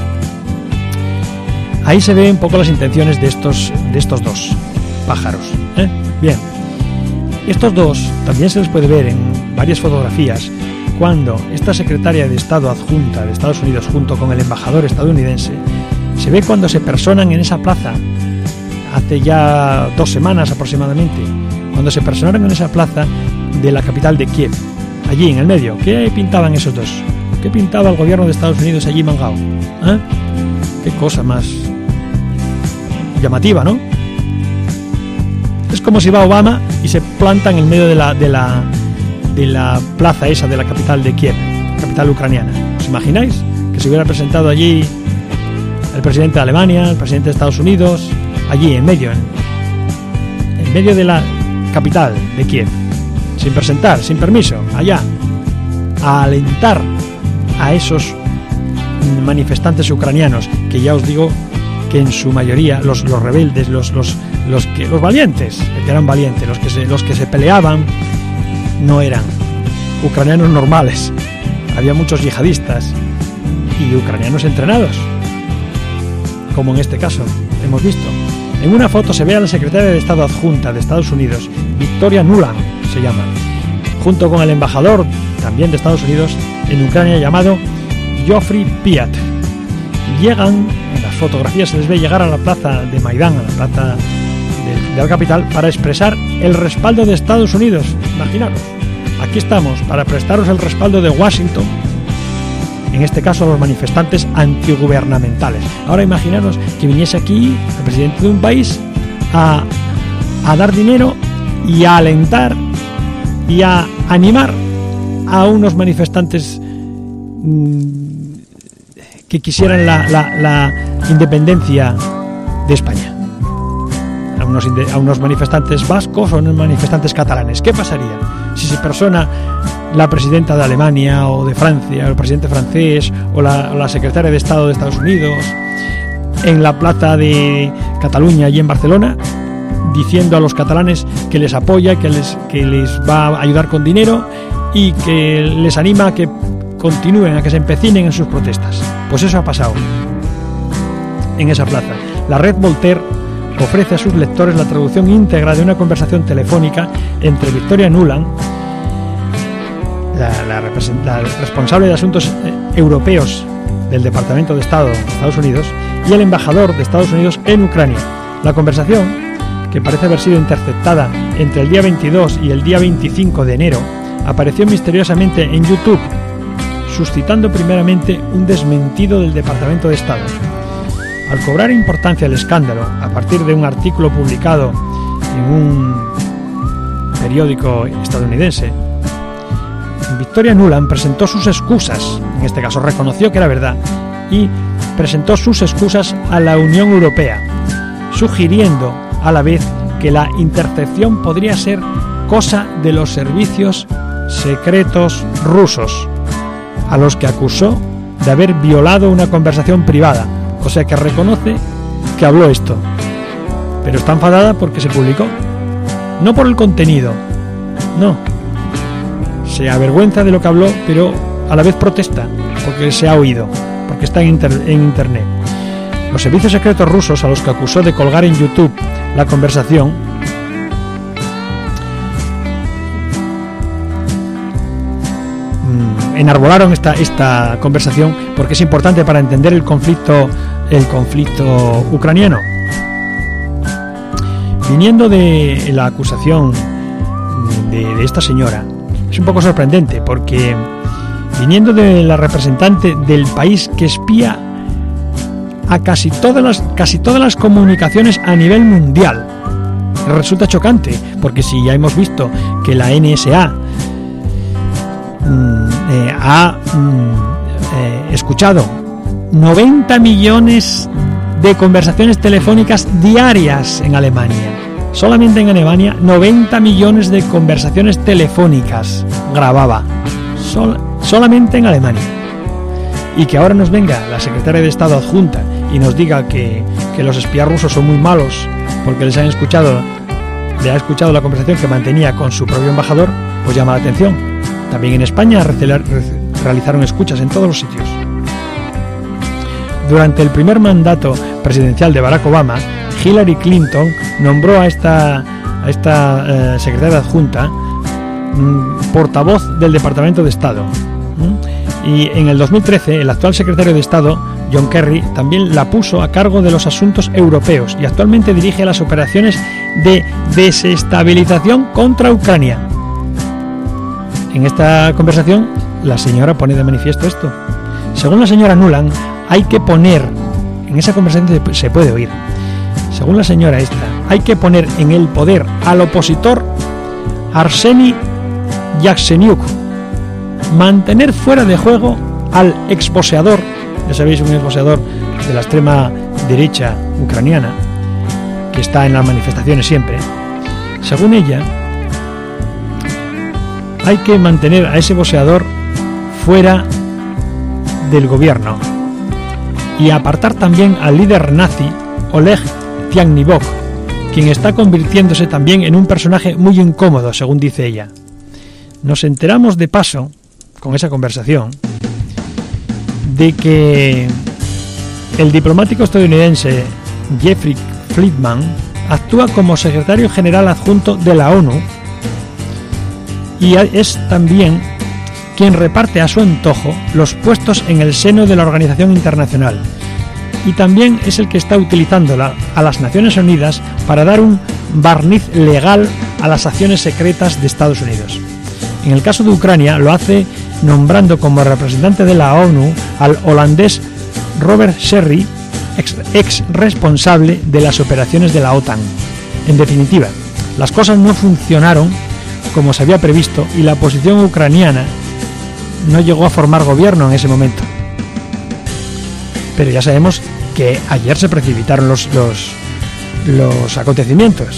Ahí se ven un poco las intenciones de estos dos pájaros, ¿eh? Bien, estos dos también se les puede ver en varias fotografías cuando esta secretaria de Estado adjunta de Estados Unidos junto con el embajador estadounidense se ve cuando se personan en esa plaza hace ya 2 semanas aproximadamente, cuando se personaron en esa plaza de la capital de Kiev, allí en el medio. ¿Qué pintaban esos dos? ¿Qué pintaba el gobierno de Estados Unidos allí mangao? ¿Eh? Qué cosa más llamativa, ¿no? Es como si va Obama y se planta en el medio de la plaza esa de la capital de Kiev, capital ucraniana. ¿Os imagináis que se hubiera presentado allí el presidente de Alemania, el presidente de Estados Unidos, allí en medio de la capital de Kiev, sin presentar, sin permiso, allá, a alentar a esos manifestantes ucranianos, que ya os digo que en su mayoría los rebeldes, los valientes, que eran valientes, los que se peleaban no eran ucranianos normales, había muchos yihadistas y ucranianos entrenados, como en este caso hemos visto. En una foto se ve a la secretaria de Estado adjunta de Estados Unidos, Victoria Nuland se llama, junto con el embajador también de Estados Unidos en Ucrania llamado Geoffrey Piat. Llegan, en las fotografías se les ve llegar a la plaza de Maidán, a la plaza de la capital, para expresar el respaldo de Estados Unidos. Imaginaros, aquí estamos para prestaros el respaldo de Washington, en este caso a los manifestantes antigubernamentales. Ahora imaginaros que viniese aquí el presidente de un país a dar dinero y a alentar y a animar a unos manifestantes que quisieran la independencia de España, a unos manifestantes vascos o a unos manifestantes catalanes. ¿Qué pasaría si se persona la presidenta de Alemania o de Francia, o el presidente francés o la secretaria de Estado de Estados Unidos en la plaza de Cataluña y en Barcelona, diciendo a los catalanes que les apoya, que les va a ayudar con dinero y que les anima a que continúen, a que se empecinen en sus protestas? Pues eso ha pasado en esa plaza. La red Voltaire ofrece a sus lectores la traducción íntegra de una conversación telefónica entre Victoria Nuland, la responsable de asuntos europeos del Departamento de Estado de Estados Unidos, y el embajador de Estados Unidos en Ucrania. La conversación, que parece haber sido interceptada entre el día 22 y el día 25 de enero, apareció misteriosamente en YouTube, suscitando primeramente un desmentido del Departamento de Estado. Al cobrar importancia el escándalo, a partir de un artículo publicado en un periódico estadounidense, Victoria Nuland presentó sus excusas, en este caso reconoció que era verdad, y presentó sus excusas a la Unión Europea, sugiriendo a la vez que la intercepción podría ser cosa de los servicios secretos rusos, a los que acusó de haber violado una conversación privada. O sea que reconoce que habló esto, pero está enfadada porque se publicó, no por el contenido, no, se avergüenza de lo que habló, pero a la vez protesta porque se ha oído, porque está en internet. Los servicios secretos rusos, a los que acusó de colgar en YouTube la conversación, enarbolaron esta conversación porque es importante para entender el conflicto ucraniano. Viniendo de la acusación de esta señora, es un poco sorprendente porque viniendo de la representante del país que espía a casi todas las comunicaciones a nivel mundial, resulta chocante, porque si ya hemos visto que la NSA ha escuchado 90 millones de conversaciones telefónicas diarias en Alemania. Solamente en Alemania 90 millones de conversaciones telefónicas grababa. Solamente en Alemania. Y que ahora nos venga la secretaria de Estado adjunta y nos diga que los espías rusos son muy malos porque le ha escuchado la conversación que mantenía con su propio embajador, pues llama la atención. También en España realizaron escuchas en todos los sitios. Durante el primer mandato presidencial de Barack Obama, Hillary Clinton nombró a esta secretaria adjunta portavoz del Departamento de Estado. Y en el 2013, el actual secretario de Estado, John Kerry, también la puso a cargo de los asuntos europeos y actualmente dirige las operaciones de desestabilización contra Ucrania. En esta conversación, la señora pone de manifiesto esto. Según la señora Nuland, hay que poner, en esa conversación se puede oír, según la señora esta, hay que poner en el poder al opositor Arseniy Yatsenyuk, mantener fuera de juego al exboxeador, ya sabéis, un exboxeador de la extrema derecha ucraniana, que está en las manifestaciones siempre. Según ella, hay que mantener a ese boxeador fuera del gobierno y apartar también al líder nazi Oleg Tiagnivok, quien está convirtiéndose también en un personaje muy incómodo, según dice ella. Nos enteramos de paso, con esa conversación, de que el diplomático estadounidense Jeffrey Friedman actúa como secretario general adjunto de la ONU y es también quien reparte a su antojo los puestos en el seno de la organización internacional, y también es el que está utilizándola a las Naciones Unidas para dar un barniz legal a las acciones secretas de Estados Unidos. En el caso de Ucrania lo hace nombrando como representante de la ONU al holandés Robert Sherry, ex responsable de las operaciones de la OTAN. En definitiva, las cosas no funcionaron como se había previsto y la oposición ucraniana no llegó a formar gobierno en ese momento. Pero ya sabemos que ayer se precipitaron los acontecimientos.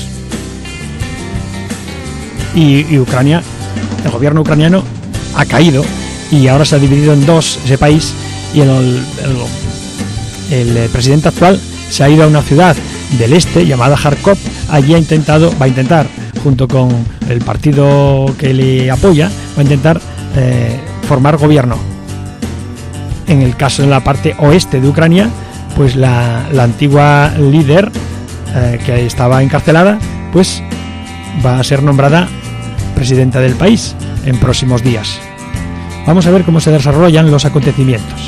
Y Ucrania, el gobierno ucraniano ha caído y ahora se ha dividido en dos ese país, y el presidente actual se ha ido a una ciudad del este llamada Kharkov. Allí va a intentar, junto con el partido que le apoya, va a intentar formar gobierno. En el caso de la parte oeste de Ucrania, pues la antigua líder que estaba encarcelada, pues va a ser nombrada presidenta del país en próximos días. Vamos a ver cómo se desarrollan los acontecimientos.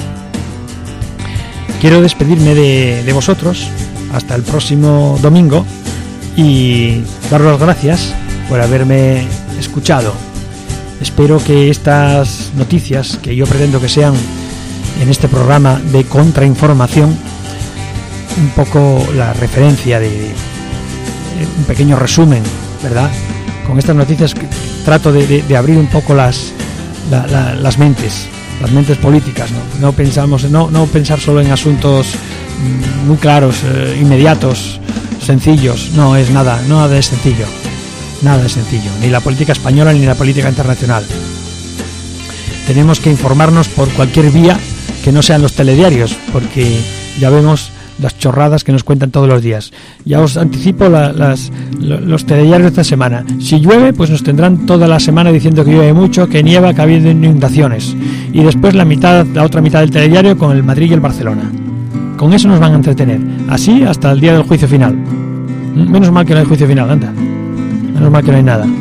Quiero despedirme de vosotros hasta el próximo domingo y daros las gracias por haberme escuchado. Espero que estas noticias, que yo pretendo que sean en este programa de contrainformación, un poco la referencia de un pequeño resumen, ¿verdad? Con estas noticias trato de abrir un poco las mentes políticas, no pensar solo en asuntos muy claros, inmediatos, sencillos. No es nada de sencillo, ni la política española ni la política internacional. Tenemos que informarnos por cualquier vía que no sean los telediarios, porque ya vemos las chorradas que nos cuentan todos los días. Ya os anticipo los telediarios de esta semana. Si llueve, pues nos tendrán toda la semana diciendo que llueve mucho, que nieva, que ha habido inundaciones. Y después la otra mitad del telediario con el Madrid y el Barcelona. Con eso nos van a entretener. Así hasta el día del juicio final. Menos mal que no hay juicio final, anda. Menos mal que no hay nada.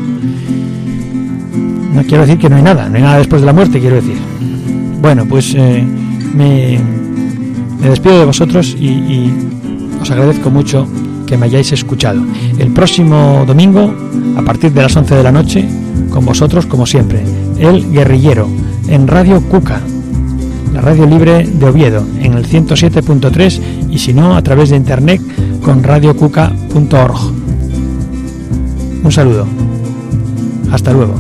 No quiero decir que no hay nada después de la muerte, quiero decir. Bueno, pues me despido de vosotros y os agradezco mucho que me hayáis escuchado. El próximo domingo, a partir de las 11 de la noche, con vosotros, como siempre, El Guerrillero, en Radio Cuca, la radio libre de Oviedo, en el 107.3, y si no, a través de internet con radiocuca.org. Un saludo. Hasta luego.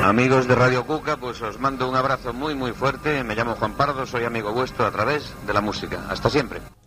Amigos de Radio Cuca, pues os mando un abrazo muy muy fuerte. Me llamo Juan Pardo, soy amigo vuestro a través de la música. Hasta siempre.